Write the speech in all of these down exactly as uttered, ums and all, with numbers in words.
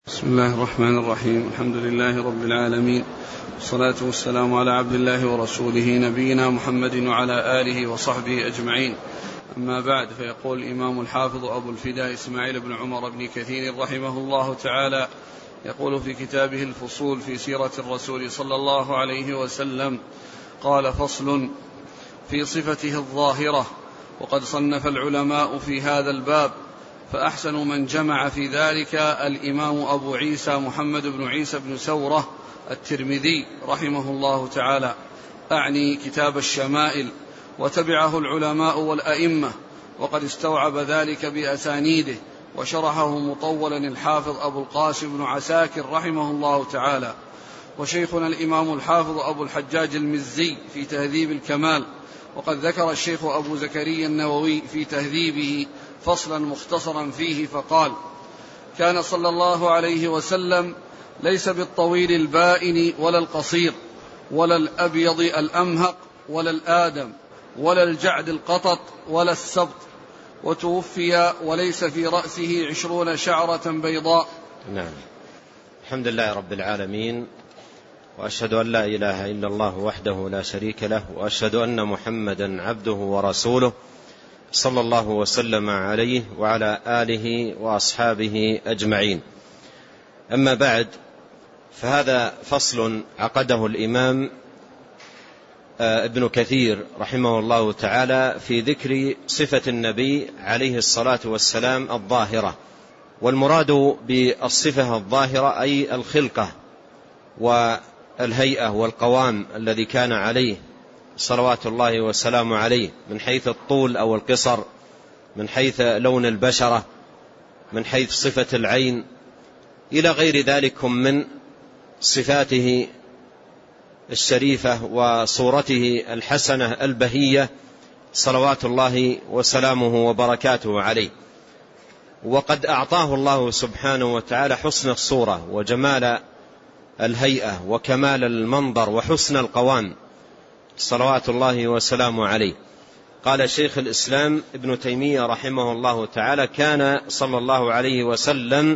بسم الله الرحمن الرحيم. الحمد لله رب العالمين، والصلاة والسلام على عبد الله ورسوله نبينا محمد وعلى آله وصحبه أجمعين. أما بعد، فيقول الإمام الحافظ أبو الفداء إسماعيل بن عمر بن كثير رحمه الله تعالى، يقول في كتابه الفصول في سيرة الرسول صلى الله عليه وسلم: قال: فصل في صفته الظاهرة. وقد صنف العلماء في هذا الباب، فأحسن من جمع في ذلك الإمام أبو عيسى محمد بن عيسى بن سورة الترمذي رحمه الله تعالى، أعني كتاب الشمائل، وتبعه العلماء والأئمة، وقد استوعب ذلك بأسانيده، وشرحه مطولا الحافظ أبو القاسم بن عساكر رحمه الله تعالى. وشيخنا الإمام الحافظ أبو الحجاج المزي في تهذيب الكمال. وقد ذكر الشيخ أبو زكريا النووي في تهذيبه فصلا مختصرا فيه فقال: كان صلى الله عليه وسلم ليس بالطويل البائن ولا القصير ولا الأبيض الأمهق ولا الآدم ولا الجعد القطط ولا السبط، وتوفي وليس في رأسه عشرون شعرة بيضاء. نعم. الحمد لله رب العالمين، وأشهد أن لا إله إلا الله وحده لا شريك له، وأشهد أن محمدا عبده ورسوله صلى الله وسلم عليه وعلى آله وأصحابه أجمعين. أما بعد، فهذا فصل عقده الإمام ابن كثير رحمه الله تعالى في ذكر صفة النبي عليه الصلاة والسلام الظاهرة. والمراد بالصفة الظاهرة أي الخلقة والهيئة والقوام الذي كان عليه صلوات الله وسلامه عليه، من حيث الطول أو القصر، من حيث لون البشرة، من حيث صفة العين، إلى غير ذلك من صفاته الشريفة وصورته الحسنة البهية صلوات الله وسلامه وبركاته عليه. وقد أعطاه الله سبحانه وتعالى حسن الصورة وجمال الهيئة وكمال المنظر وحسن القوام صلوات الله وسلامه عليه. قال شيخ الإسلام ابن تيمية رحمه الله تعالى: كان صلى الله عليه وسلم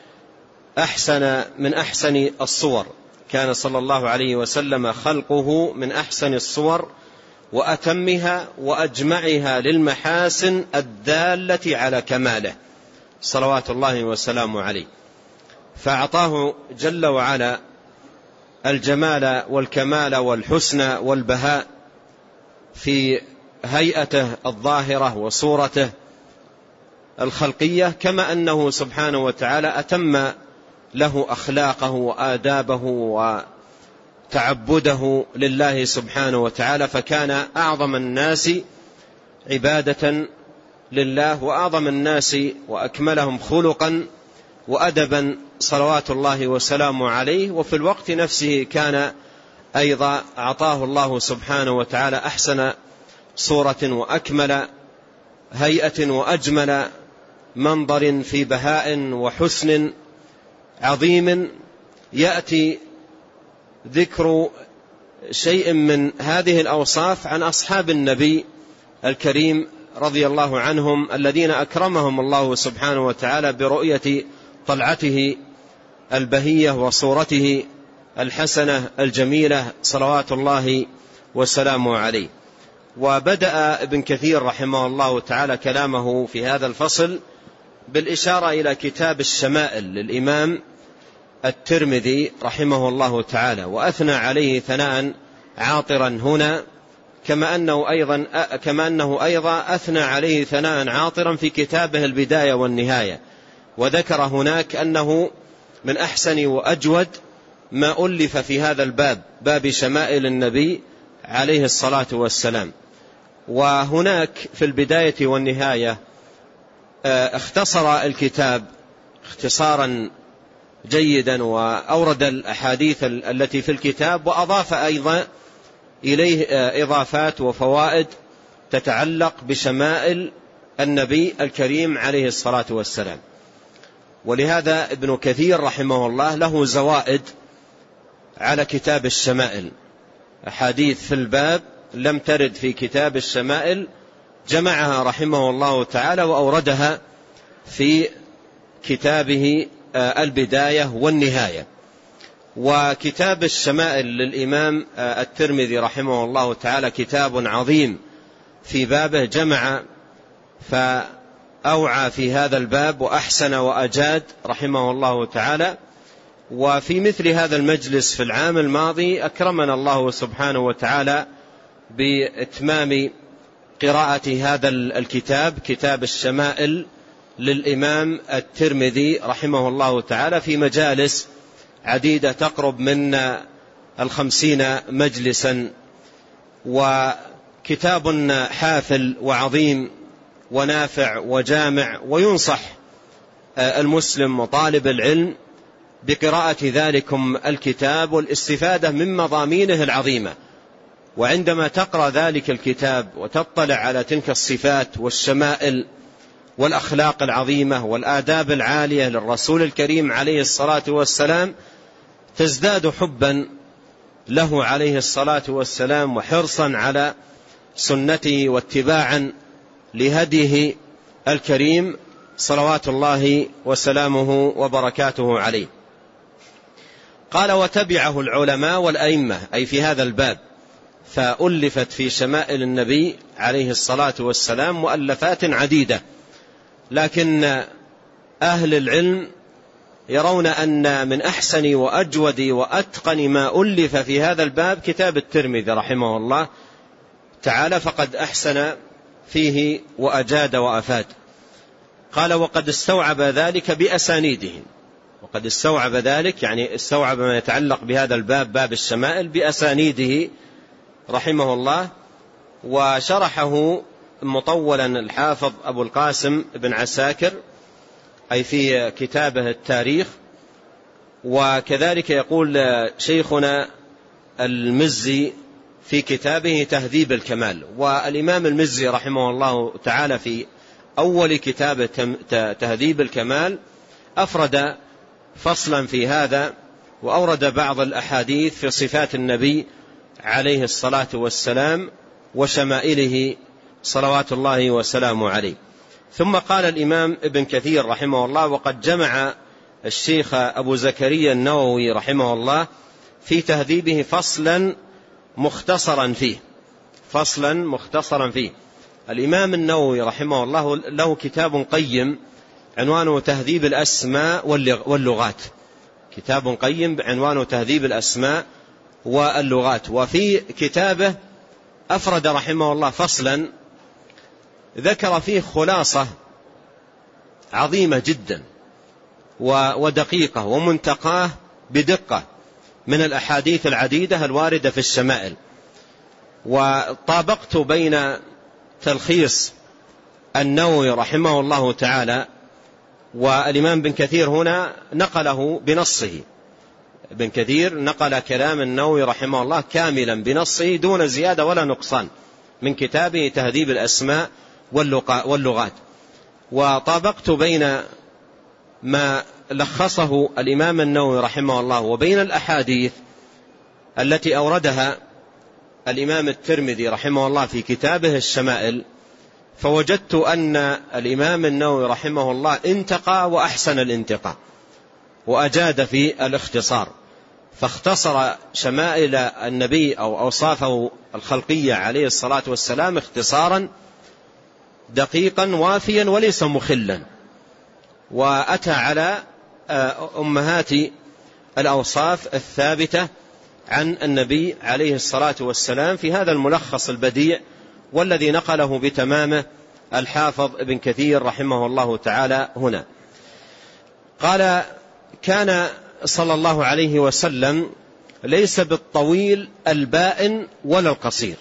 أحسن من أحسن الصور، كان صلى الله عليه وسلم خلقه من أحسن الصور وأتمها وأجمعها للمحاسن الدالة على كماله صلوات الله وسلامه عليه. فأعطاه جل وعلا الجمال والكمال والحسن والبهاء في هيئته الظاهرة وصورته الخلقية، كما أنه سبحانه وتعالى أتم له أخلاقه وآدابه وتعبده لله سبحانه وتعالى، فكان أعظم الناس عبادة لله وأعظم الناس وأكملهم خلقا وأدبا صلوات الله وسلامه عليه. وفي الوقت نفسه كان أيضا أعطاه الله سبحانه وتعالى أحسن صورة وأكمل هيئة وأجمل منظر في بهاء وحسن عظيم. يأتي ذكر شيء من هذه الأوصاف عن أصحاب النبي الكريم رضي الله عنهم، الذين أكرمهم الله سبحانه وتعالى برؤية طلعته البهية وصورته الحسنة الجميلة صلوات الله وسلامه عليه. وبدأ ابن كثير رحمه الله تعالى كلامه في هذا الفصل بالإشارة إلى كتاب الشمائل للإمام الترمذي رحمه الله تعالى، وأثنى عليه ثناء عاطرا هنا، كما أنه أيضا كما أنه أيضا أثنى عليه ثناء عاطرا في كتابه البداية والنهاية، وذكر هناك أنه من أحسن وأجود ما ألف في هذا الباب، باب شمائل النبي عليه الصلاة والسلام. وهناك في البداية والنهاية اختصر الكتاب اختصارا جيدا، وأورد الأحاديث التي في الكتاب، وأضاف أيضا إليه إضافات وفوائد تتعلق بشمائل النبي الكريم عليه الصلاة والسلام. ولهذا ابن كثير رحمه الله له زوائد على كتاب الشمائل، أحاديث في الباب لم ترد في كتاب الشمائل جمعها رحمه الله تعالى وأوردها في كتابه البداية والنهاية. وكتاب الشمائل للإمام الترمذي رحمه الله تعالى كتاب عظيم في بابه، جمع فأوعى في هذا الباب وأحسن وأجاد رحمه الله تعالى. وفي مثل هذا المجلس في العام الماضي أكرمنا الله سبحانه وتعالى بإتمام قراءة هذا الكتاب، كتاب الشمائل للإمام الترمذي رحمه الله تعالى، في مجالس عديدة تقرب من الخمسين مجلسا. وكتاب حافل وعظيم ونافع وجامع، وينصح المسلم وطالب العلم بقراءة ذلكم الكتاب والاستفادة من مضامينه العظيمة. وعندما تقرأ ذلك الكتاب وتطلع على تلك الصفات والشمائل والأخلاق العظيمة والآداب العالية للرسول الكريم عليه الصلاة والسلام، تزداد حبا له عليه الصلاة والسلام وحرصا على سنته واتباعا لهديه الكريم صلوات الله وسلامه وبركاته عليه. قال: وتبعه العلماء والأئمة، أي في هذا الباب، فألفت في شمائل النبي عليه الصلاة والسلام مؤلفات عديدة، لكن أهل العلم يرون أن من أحسن وأجود وأتقن ما ألف في هذا الباب كتاب الترمذي رحمه الله تعالى، فقد أحسن فيه وأجاد وأفاد. قال: وقد استوعب ذلك بأسانيده، وقد استوعب ذلك يعني استوعب ما يتعلق بهذا الباب، باب الشمائل، بأسانيده رحمه الله. وشرحه مطولا الحافظ أبو القاسم بن عساكر، أي في كتابه التاريخ. وكذلك يقول شيخنا المزي في كتابه تهذيب الكمال. والإمام المزي رحمه الله تعالى في أول كتاب تهذيب الكمال أفرد فصلا في هذا، وأورد بعض الأحاديث في صفات النبي عليه الصلاة والسلام وشمائله صلوات الله وسلامه عليه. ثم قال الإمام ابن كثير رحمه الله: وقد جمع الشيخ أبو زكريا النووي رحمه الله في تهذيبه فصلا مختصرا فيه، فصلا مختصرا فيه. الإمام النووي رحمه الله له كتاب قيم عنوانه تهذيب الأسماء واللغات، كتاب قيم عنوانه تهذيب الأسماء واللغات. وفي كتابه أفرد رحمه الله فصلا ذكر فيه خلاصة عظيمة جدا ودقيقة ومنتقاه بدقة من الأحاديث العديدة الواردة في الشمائل. وطابقت بين تلخيص النووي رحمه الله تعالى والإمام بن كثير، هنا نقله بنصه، ابن كثير نقل كلام النووي رحمه الله كاملا بنصه دون زيادة ولا نقصان من كتابه تهذيب الأسماء واللغات. وطابقت بين ما لخصه الإمام النووي رحمه الله وبين الأحاديث التي أوردها الإمام الترمذي رحمه الله في كتابه الشمائل، فوجدت أن الإمام النووي رحمه الله انتقى وأحسن الانتقاء وأجاد في الاختصار، فاختصر شمائل النبي أو أوصافه الخلقية عليه الصلاة والسلام اختصارا دقيقا وافيا وليس مخلا، وأتى على أمهات الأوصاف الثابتة عن النبي عليه الصلاة والسلام في هذا الملخص البديع والذي نقله بتمامه الحافظ ابن كثير رحمه الله تعالى هنا. قال: كان صلى الله عليه وسلم ليس بالطويل البائن ولا القصير،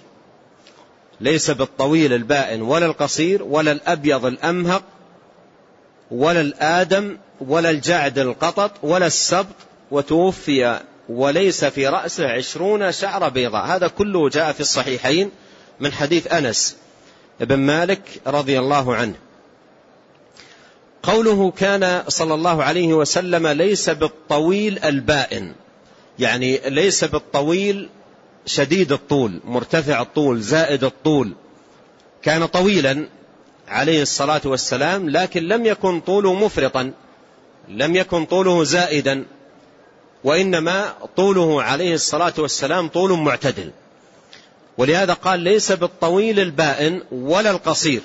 ليس بالطويل البائن ولا القصير، ولا الأبيض الأمهق، ولا الآدم، ولا الجعد القطط، ولا السبط، وتوفي وليس في رأسه عشرون شعر بيضاء. هذا كله جاء في الصحيحين من حديث أنس بن مالك رضي الله عنه. قوله كان صلى الله عليه وسلم ليس بالطويل البائن، يعني ليس بالطويل شديد الطول مرتفع الطول زائد الطول، كان طويلا عليه الصلاة والسلام، لكن لم يكن طوله مفرطا، لم يكن طوله زائدا، وإنما طوله عليه الصلاة والسلام طول معتدل. ولهذا قال ليس بالطويل البائن ولا القصير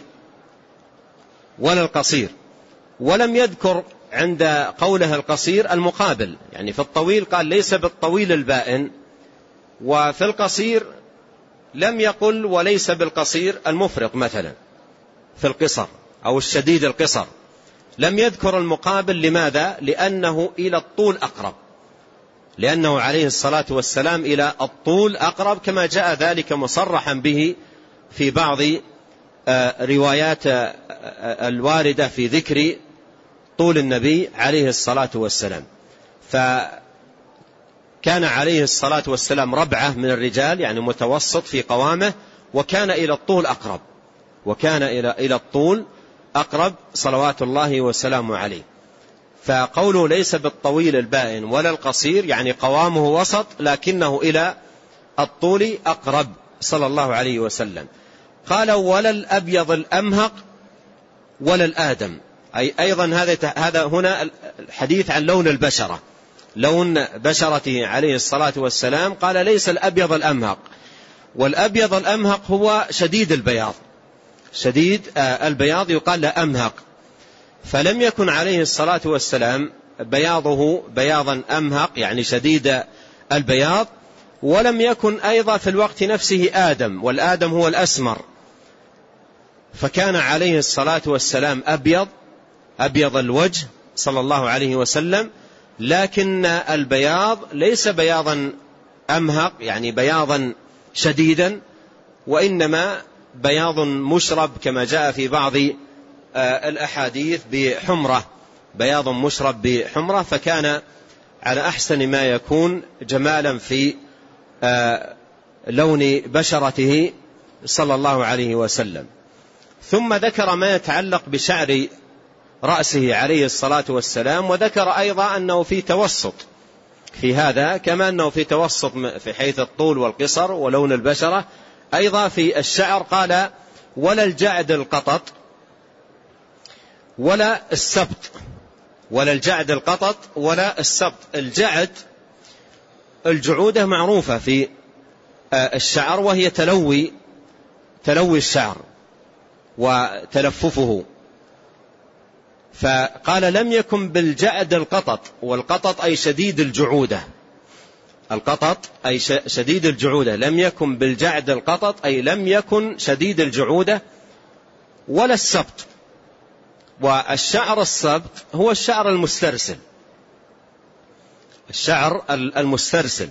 ولا القصير ولم يذكر عند قوله القصير المقابل، يعني في الطويل قال ليس بالطويل البائن، وفي القصير لم يقل وليس بالقصير المفرط مثلا في القصر أو الشديد القصر، لم يذكر المقابل. لماذا؟ لأنه إلى الطول أقرب، لأنه عليه الصلاة والسلام إلى الطول أقرب، كما جاء ذلك مصرحا به في بعض روايات الواردة في ذكر طول النبي عليه الصلاة والسلام. فكان عليه الصلاة والسلام ربعة من الرجال، يعني متوسط في قوامه، وكان إلى الطول أقرب وكان إلى إلى الطول أقرب صلوات الله وسلامه عليه. فقوله ليس بالطويل البائن ولا القصير يعني قوامه وسط لكنه إلى الطول أقرب صلى الله عليه وسلم. قال ولا الأبيض الأمهق ولا الآدم، أي أيضا هذا هذا هنا الحديث عن لون البشرة، لون بشرته عليه الصلاة والسلام. قال ليس الأبيض الأمهق، والأبيض الأمهق هو شديد البياض، شديد البياض يقال له أمهق. فلم يكن عليه الصلاة والسلام بياضه بياضا أمهق يعني شديد البياض، ولم يكن أيضا في الوقت نفسه آدم، والآدم هو الأسمر. فكان عليه الصلاة والسلام أبيض أبيض الوجه صلى الله عليه وسلم، لكن البياض ليس بياضا أمهق يعني بياضا شديدا، وإنما بياض مشرب كما جاء في بعض الأحاديث بحمرة، بياض مشرب بحمرة. فكان على أحسن ما يكون جمالا في لون بشرته صلى الله عليه وسلم. ثم ذكر ما يتعلق بشعر رأسه عليه الصلاة والسلام، وذكر أيضا أنه في توسط في هذا، كما أنه في توسط في حيث الطول والقصر ولون البشرة، أيضا في الشعر. قال ولا الجعد القطط ولا السبط، ولا الجعد القطط ولا السبط. الجعد الجعودة معروفة في الشعر، وهي تلوي تلوي الشعر وتلففه. فقال لم يكن بالجعد القطط، والقطط أي شديد الجعودة، القطط أي شديد الجعودة، لم يكن بالجعد القطط أي لم يكن شديد الجعودة، ولا السبط. والشعر السبط هو الشعر المسترسل، الشعر المسترسل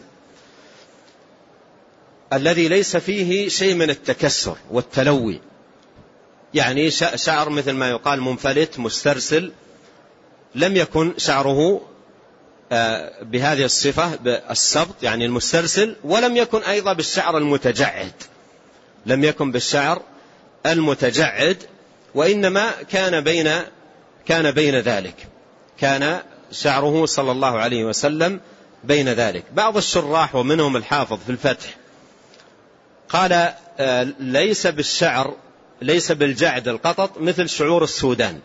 الذي ليس فيه شيء من التكسر والتلوي، يعني شعر مثل ما يقال منفلت مسترسل. لم يكن شعره بهذه الصفة بالسبط يعني المسترسل، ولم يكن أيضا بالشعر المتجعد، لم يكن بالشعر المتجعد، وإنما كان بين كان بين ذلك، كان شعره صلى الله عليه وسلم بين ذلك. بعض الشراح ومنهم الحافظ في الفتح قال ليس بالشعر ليس بالجعد القطط مثل شعور السودان،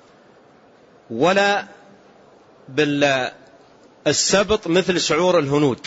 ولا بالسبط مثل شعور الهنود،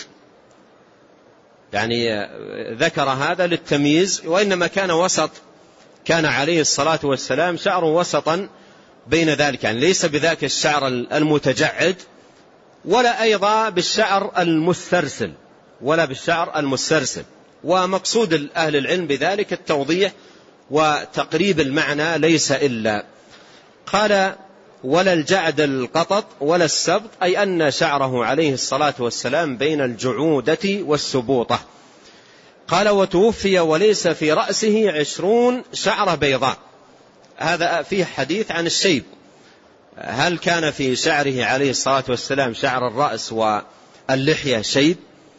يعني ذكر هذا للتمييز، وإنما كان وسط، كان عليه الصلاة والسلام شعره وسطا بين ذلك، يعني ليس بذاك الشعر المتجعد، ولا أيضا بالشعر المسترسل ولا بالشعر المسترسل. ومقصود أهل العلم بذلك التوضيح وتقريب المعنى ليس إلا. قال ولا الجعد القطط ولا السبط، أي أن شعره عليه الصلاة والسلام بين الجعودة والسبوطة. قال وتوفي وليس في رأسه عشرون شعرة بيضاء. هذا فيه حديث عن الشيب، هل كان في شعره عليه الصلاة والسلام شعر الرأس واللحية شيب؟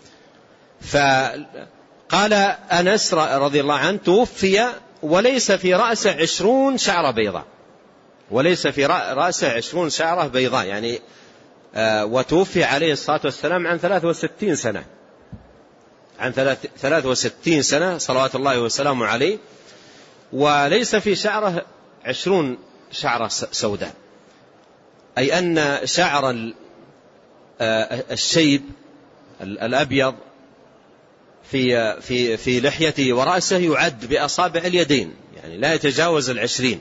فقال أنس رضي الله عنه توفي وليس في رأسه عشرون شعرة بيضاء، وليس في رأسه عشرون شعرة بيضاء، يعني وتوفي عليه الصلاة والسلام عن ثلاث وستين سنة، عن ثلاث وستين سنة صلوات الله وسلامه عليه، وليس في شعره عشرون شعرة سوداء. أي أن شعر الشيب الأبيض في في في لحيته ورأسه يعد بأصابع اليدين، يعني لا يتجاوز العشرين.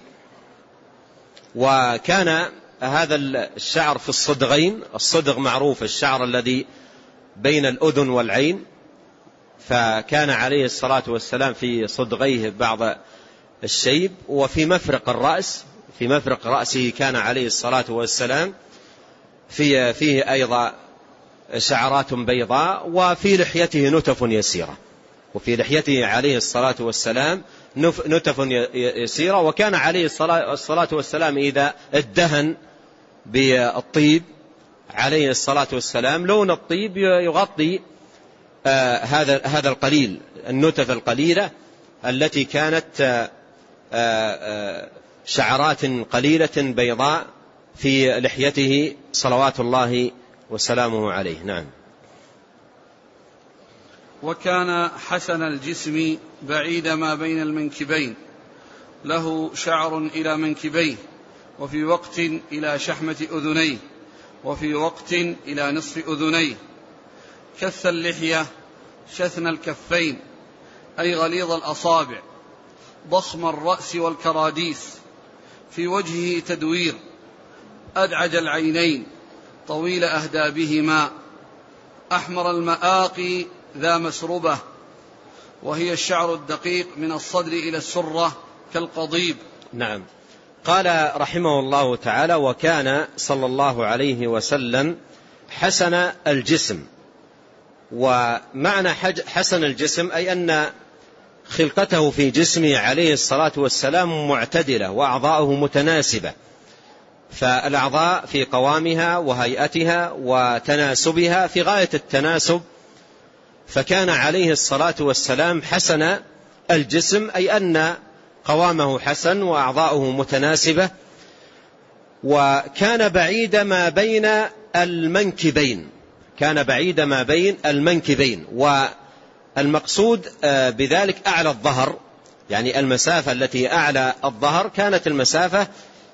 وكان هذا الشعر في الصدغين، الصدغ معروف الشعر الذي بين الأذن والعين، فكان عليه الصلاة والسلام في صدغيه بعض الشيب. وفي مفرق الرأس، في مفرق رأسه كان عليه الصلاة والسلام في فيه أيضا شعرات بيضاء، وفي لحيته نتف يسيرة، وفي لحيته عليه الصلاة والسلام نتف يسيرة. وكان عليه الصلاة والسلام إذا ادهن بالطيب عليه الصلاة والسلام لون الطيب يغطي آه هذا هذا القليل، النتف القليلة التي كانت آه آه شعرات قليلة بيضاء في لحيته صلوات الله وسلامه عليه. نعم. وكان حسن الجسم بعيد ما بين المنكبين، له شعر إلى منكبيه، وفي وقت إلى شحمة أذنيه، وفي وقت إلى نصف أذنيه، كث اللحية، شثن الكفين أي غليظ الأصابع، ضخم الرأس والكراديس، في وجهه تدوير، أدعج العينين، طويل أهدابهما، أحمر المآقي ذا مسربة، وهي الشعر الدقيق من الصدر إلى السرة كالقضيب. نعم. قال رحمه الله تعالى: وكان صلى الله عليه وسلم حسن الجسم. ومعنى حسن الجسم أي أن خلقته في جسمه عليه الصلاة والسلام معتدلة وأعضاؤه متناسبة، فالأعضاء في قوامها وهيئتها وتناسبها في غاية التناسب، فكان عليه الصلاة والسلام حسن الجسم أي أن قوامه حسن وأعضاؤه متناسبة. وكان بعيد ما بين المنكبين، كان بعيد ما بين المنكبين، والمقصود بذلك أعلى الظهر، يعني المسافة التي أعلى الظهر كانت المسافة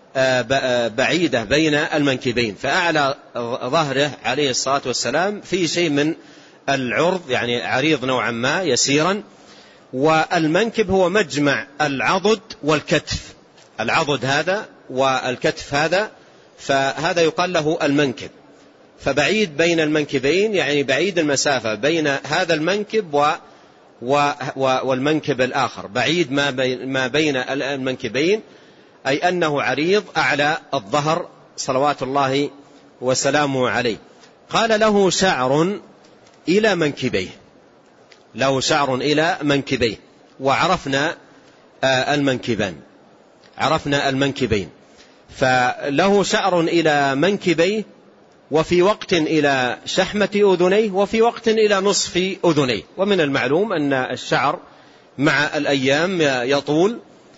بعيدة بين المنكبين، فأعلى ظهره عليه الصلاة والسلام في شيء من العرض، يعني عريض نوعا ما يسيرا. والمنكب هو مجمع العضد والكتف، العضد هذا والكتف هذا، فهذا يقال له المنكب. فبعيد بين المنكبين يعني بعيد المسافة بين هذا المنكب و و والمنكب الآخر، بعيد ما بين, ما بين المنكبين أي أنه عريض أعلى الظهر صلوات الله وسلامه عليه. قال: له شعر إلى منكبيه، له شعر إلى منكبيه. وعرفنا المنكبان، عرفنا المنكبين، فله شعر إلى منكبيه، وفي وقت إلى شحمة أذنيه، وفي وقت إلى نصف أذنيه. ومن المعلوم أن الشعر مع الأيام يطول،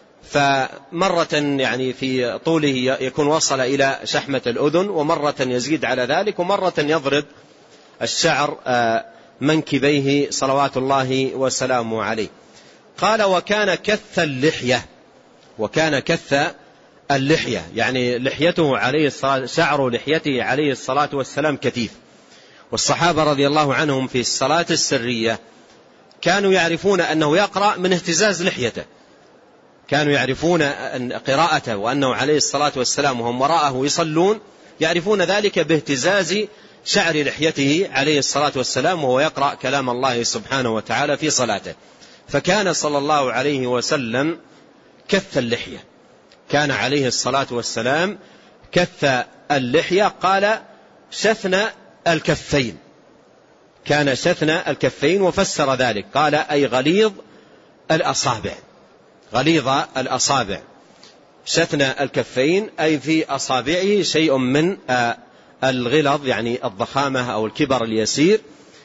فمرة يعني في طوله يكون وصل إلى شحمة الأذن، ومرة يزيد على ذلك، ومرة يضرب الشعر منكبيه صلوات الله وسلامه عليه. قال: وكان كث اللحية، وكان كث اللحية يعني لحيته عليه الصلاة، شعر لحيته عليه الصلاة والسلام كثيف. والصحابة رضي الله عنهم في الصلاة السرية كانوا يعرفون أنه يقرأ من اهتزاز لحيته، كانوا يعرفون أن قراءته وأنه عليه الصلاة والسلام وهم وراءه يصلون يعرفون ذلك باهتزاز شعر لحيته عليه الصلاة والسلام وهو يقرأ كلام الله سبحانه وتعالى في صلاته. فكان صلى الله عليه وسلم كث اللحية، كان عليه الصلاة والسلام كث اللحية. قال: شثن الكفين، كان شثن الكفين، وفسر ذلك قال: أي غليظ الأصابع، غليظ الأصابع. شثن الكفين أي في أصابعه شيء من الغلظ، يعني الضخامة أو الكبر اليسير.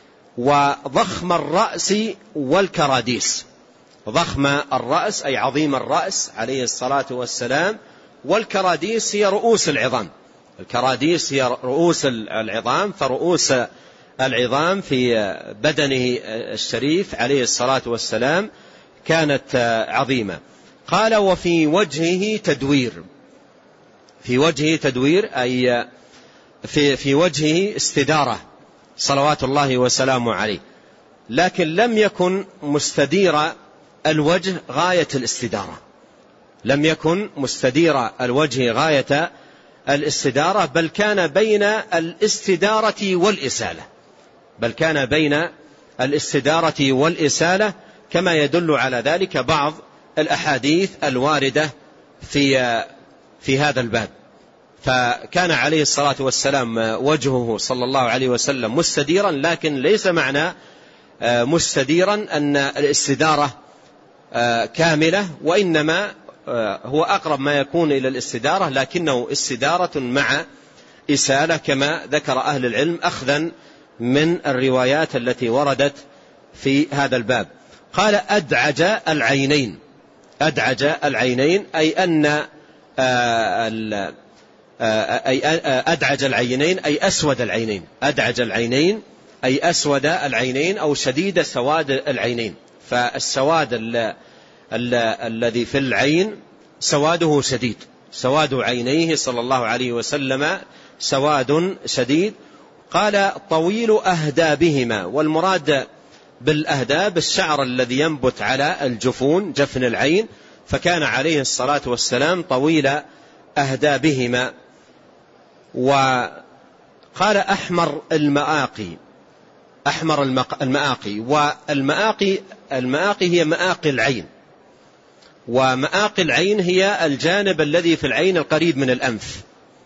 وضخم الرأس والكراديس، ضخم الرأس أي عظيم الرأس عليه الصلاة والسلام، والكراديس هي رؤوس العظام، الكراديس هي رؤوس العظام، فرؤوس العظام في بدنه الشريف عليه الصلاة والسلام كانت عظيمة. قال: وفي وجهه تدوير، في وجهه تدوير أي في, في وجهه استدارة صلوات الله وسلامه عليه، لكن لم يكن مستدير الوجه غاية الاستدارة، لم يكن مستدير الوجه غاية الاستدارة، بل كان بين الاستدارة والإسالة، بل كان بين الاستدارة والإسالة، كما يدل على ذلك بعض الأحاديث الواردة في في هذا الباب. فكان عليه الصلاة والسلام وجهه صلى الله عليه وسلم مستديرا، لكن ليس معنى مستديرا أن الاستدارة كاملة، وإنما هو أقرب ما يكون إلى الاستدارة، لكنه استدارة مع إسالة كما ذكر أهل العلم أخذا من الروايات التي وردت في هذا الباب. قال أدعج العينين، أدعج العينين أي أن أي أدعج العينين أي أسود العينين، أدعج العينين أي أسود العينين أو شديد سواد العينين. فالسواد الذي في العين سواده شديد، سواد عينيه صلى الله عليه وسلم سواد شديد. قال طويل أهدابهما، والمراد بالأهداب الشعر الذي ينبت على الجفون جفن العين، فكان عليه الصلاة والسلام طويل أهدابهما. وقال أحمر المآقي، أحمر المآقي، والمآقي المآقي هي مآقي العين، ومآقي العين هي الجانب الذي في العين القريب من الأنف،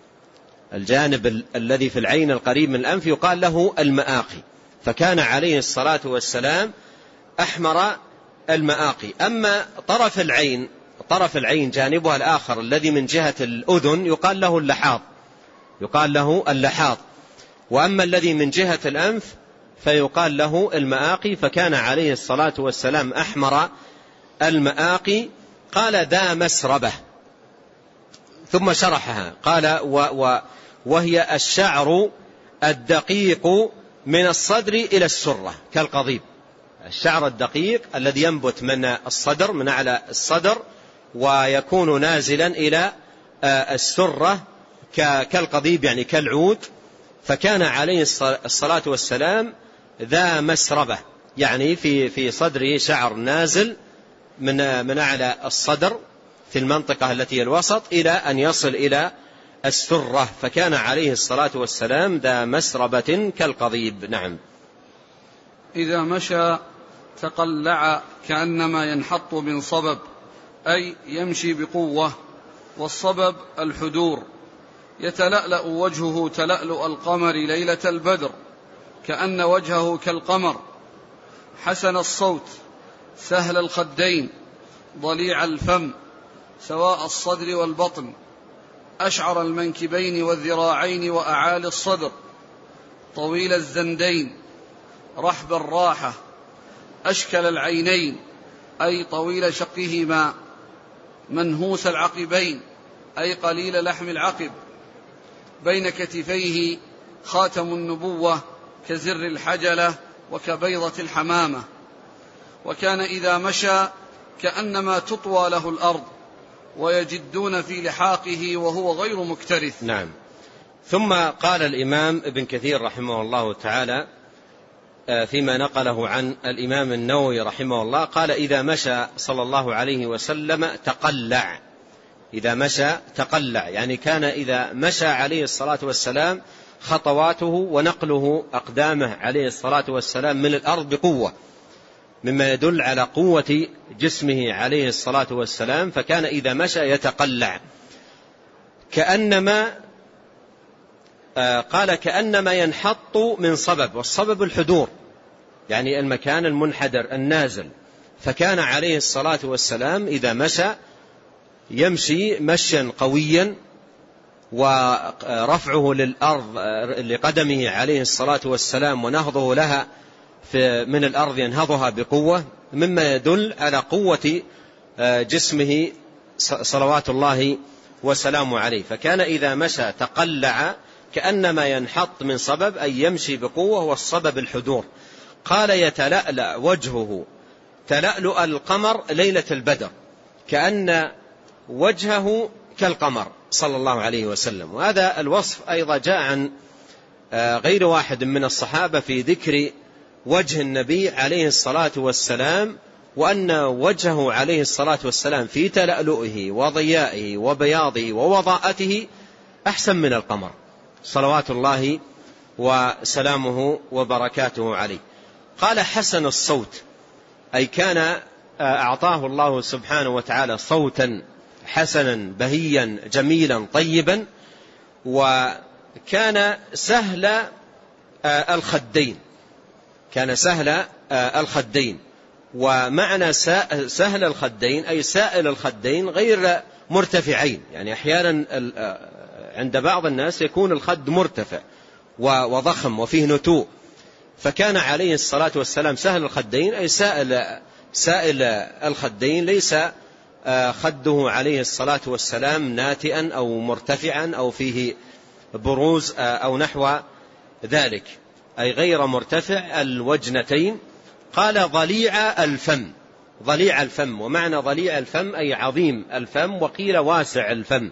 الجانب الذي في العين القريب من الأنف يقال له المآقي، فكان عليه الصلاة والسلام أحمر المآقي. أما طرف العين، طرف العين جانبها الآخر الذي من جهة الأذن يقال له اللحاظ، يقال له اللحاظ، وأما الذي من جهة الأنف فيقال له المآقي، فكان عليه الصلاة والسلام أحمر المآقي. قال ذا مسربة، ثم شرحها قال و و وهي الشعر الدقيق من الصدر إلى السرة كالقضيب، الشعر الدقيق الذي ينبت من الصدر، من أعلى الصدر، ويكون نازلا إلى السرة كالقضيب يعني كالعود. فكان عليه الصلاة والسلام ذا مسربة، يعني في في صدره شعر نازل من من أعلى الصدر في المنطقة التي هي الوسط إلى أن يصل إلى السرة، فكان عليه الصلاة والسلام ذا مسربة كالقضيب. نعم. إذا مشى تقلع كأنما ينحط من صبب، أي يمشي بقوة، والصبب الحدور. يتلألأ وجهه تلألؤ القمر ليلة البدر، كأن وجهه كالقمر، حسن الصوت، سهل الخدين، ضليع الفم، سواء الصدر والبطن، أشعر المنكبين والذراعين وأعالي الصدر، طويل الزندين، رحب الراحة، أشكل العينين أي طويل شقهما، منهوس العقبين أي قليل لحم العقب، بين كتفيه خاتم النبوة كزر الحجلة وكبيضة الحمامة. وكان إذا مشى كأنما تطوى له الأرض، ويجدون في لحاقه وهو غير مكترث. نعم. ثم قال الإمام ابن كثير رحمه الله تعالى فيما نقله عن الإمام النووي رحمه الله، قال إذا مشى صلى الله عليه وسلم تقلع، إذا مشى تقلع يعني كان إذا مشى عليه الصلاة والسلام خطواته ونقله أقدامه عليه الصلاة والسلام من الأرض بقوة، مما يدل على قوة جسمه عليه الصلاة والسلام. فكان إذا مشى يتقلع كأنما قال كأنما ينحط من صبب، والصبب الحدور يعني المكان المنحدر النازل. فكان عليه الصلاة والسلام إذا مشى يمشي مشيا قويا، ورفعه للأرض لقدمه عليه الصلاة والسلام ونهضه لها من الأرض ينهضها بقوة، مما يدل على قوة جسمه صلوات الله وسلامه عليه. فكان إذا مشى تقلع كأنما ينحط من صبب أي يمشي بقوة، والصبب الحدور. قال يتلألأ وجهه تلألؤ القمر ليلة البدر، كأن وجهه كالقمر صلى الله عليه وسلم. وهذا الوصف أيضا جاء عن غير واحد من الصحابة في ذكر وجه النبي عليه الصلاة والسلام، وأن وجهه عليه الصلاة والسلام في تلألؤه وضيائه وبياضه ووضاءته أحسن من القمر صلوات الله وسلامه وبركاته عليه. قال حسن الصوت، أي كان أعطاه الله سبحانه وتعالى صوتا حسنا بهيا جميلا طيبا، وكان سهل الخدين، كان سهل الخدين. ومعنى سهل الخدين أي سائل الخدين غير مرتفعين، يعني أحيانا عند بعض الناس يكون الخد مرتفع وضخم وفيه نتوء، فكان عليه الصلاة والسلام سهل الخدين أي سائل سائل الخدين، ليس خده عليه الصلاة والسلام ناتئا أو مرتفعا أو فيه بروز أو نحو ذلك، أي غير مرتفع الوجنتين. قال ضليع الفم، ضليع الفم، ومعنى ضليع الفم أي عظيم الفم، وقيل واسع الفم،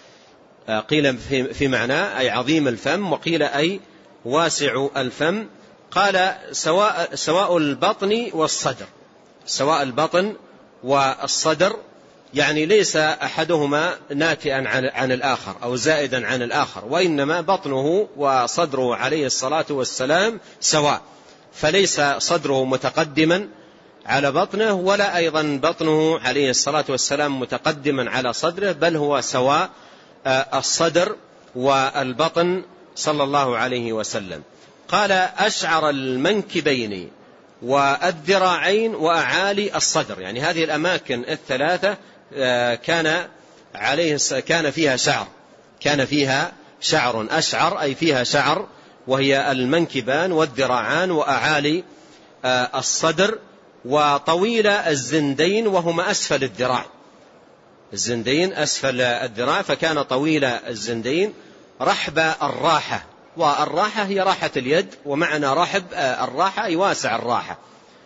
قيل في معناه أي عظيم الفم، وقيل أي واسع الفم. قال سواء, سواء البطن والصدر، سواء البطن والصدر، يعني ليس أحدهما ناتئا عن, عن الآخر أو زائدا عن الآخر، وإنما بطنه وصدره عليه الصلاة والسلام سواء، فليس صدره متقدما على بطنه، ولا أيضا بطنه عليه الصلاة والسلام متقدما على صدره، بل هو سواء الصدر والبطن صلى الله عليه وسلم. قال أشعر المنكبين والذراعين وأعالي الصدر، يعني هذه الأماكن الثلاثة كان عليه كان فيها شعر، كان فيها شعر، أشعر أي فيها شعر، وهي المنكبان والذراعان وأعالي الصدر. وطويل الزندين وهما أسفل الذراع، الزندين أسفل الذراع، فكان طويل الزندين. رحب الراحة، والراحة هي راحة اليد، ومعنى رحب الراحة أي واسع الراحة،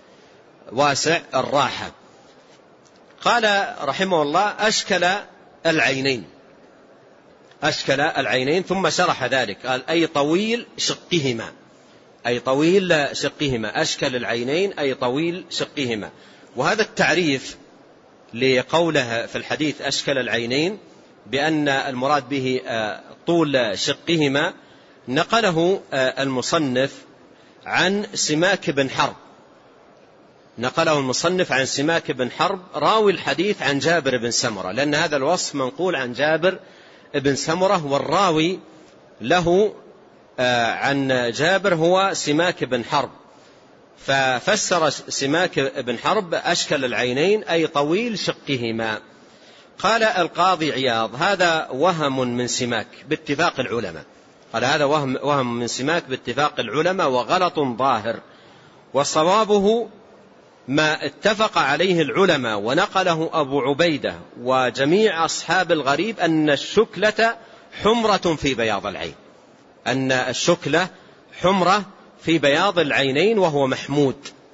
واسع الراحة. قال رحمه الله أشكل العينين، أشكل العينين، ثم شرح ذلك قال أي طويل شقهما، أي طويل شقهما، أشكل العينين أي طويل شقهما. وهذا التعريف لقوله في الحديث أشكل العينين بأن المراد به طول شقهما نقله المصنف عن سماك بن حرب، نقله المصنف عن سماك بن حرب راوي الحديث عن جابر بن سمرة، لأن هذا الوصف منقول عن جابر بن سمرة، والراوي له عن جابر هو سماك بن حرب، ففسر سماك بن حرب أشكل العينين أي طويل شقهما. قال القاضي عياض هذا وهم من سماك باتفاق العلماء، قال هذا وهم, وهم من سماك باتفاق العلماء وغلط ظاهر، وصوابه ما اتفق عليه العلماء ونقله أبو عبيدة وجميع أصحاب الغريب أن الشكلة حمرة في بياض العين، أن الشكلة حمرة في بياض العينين وهو محمود،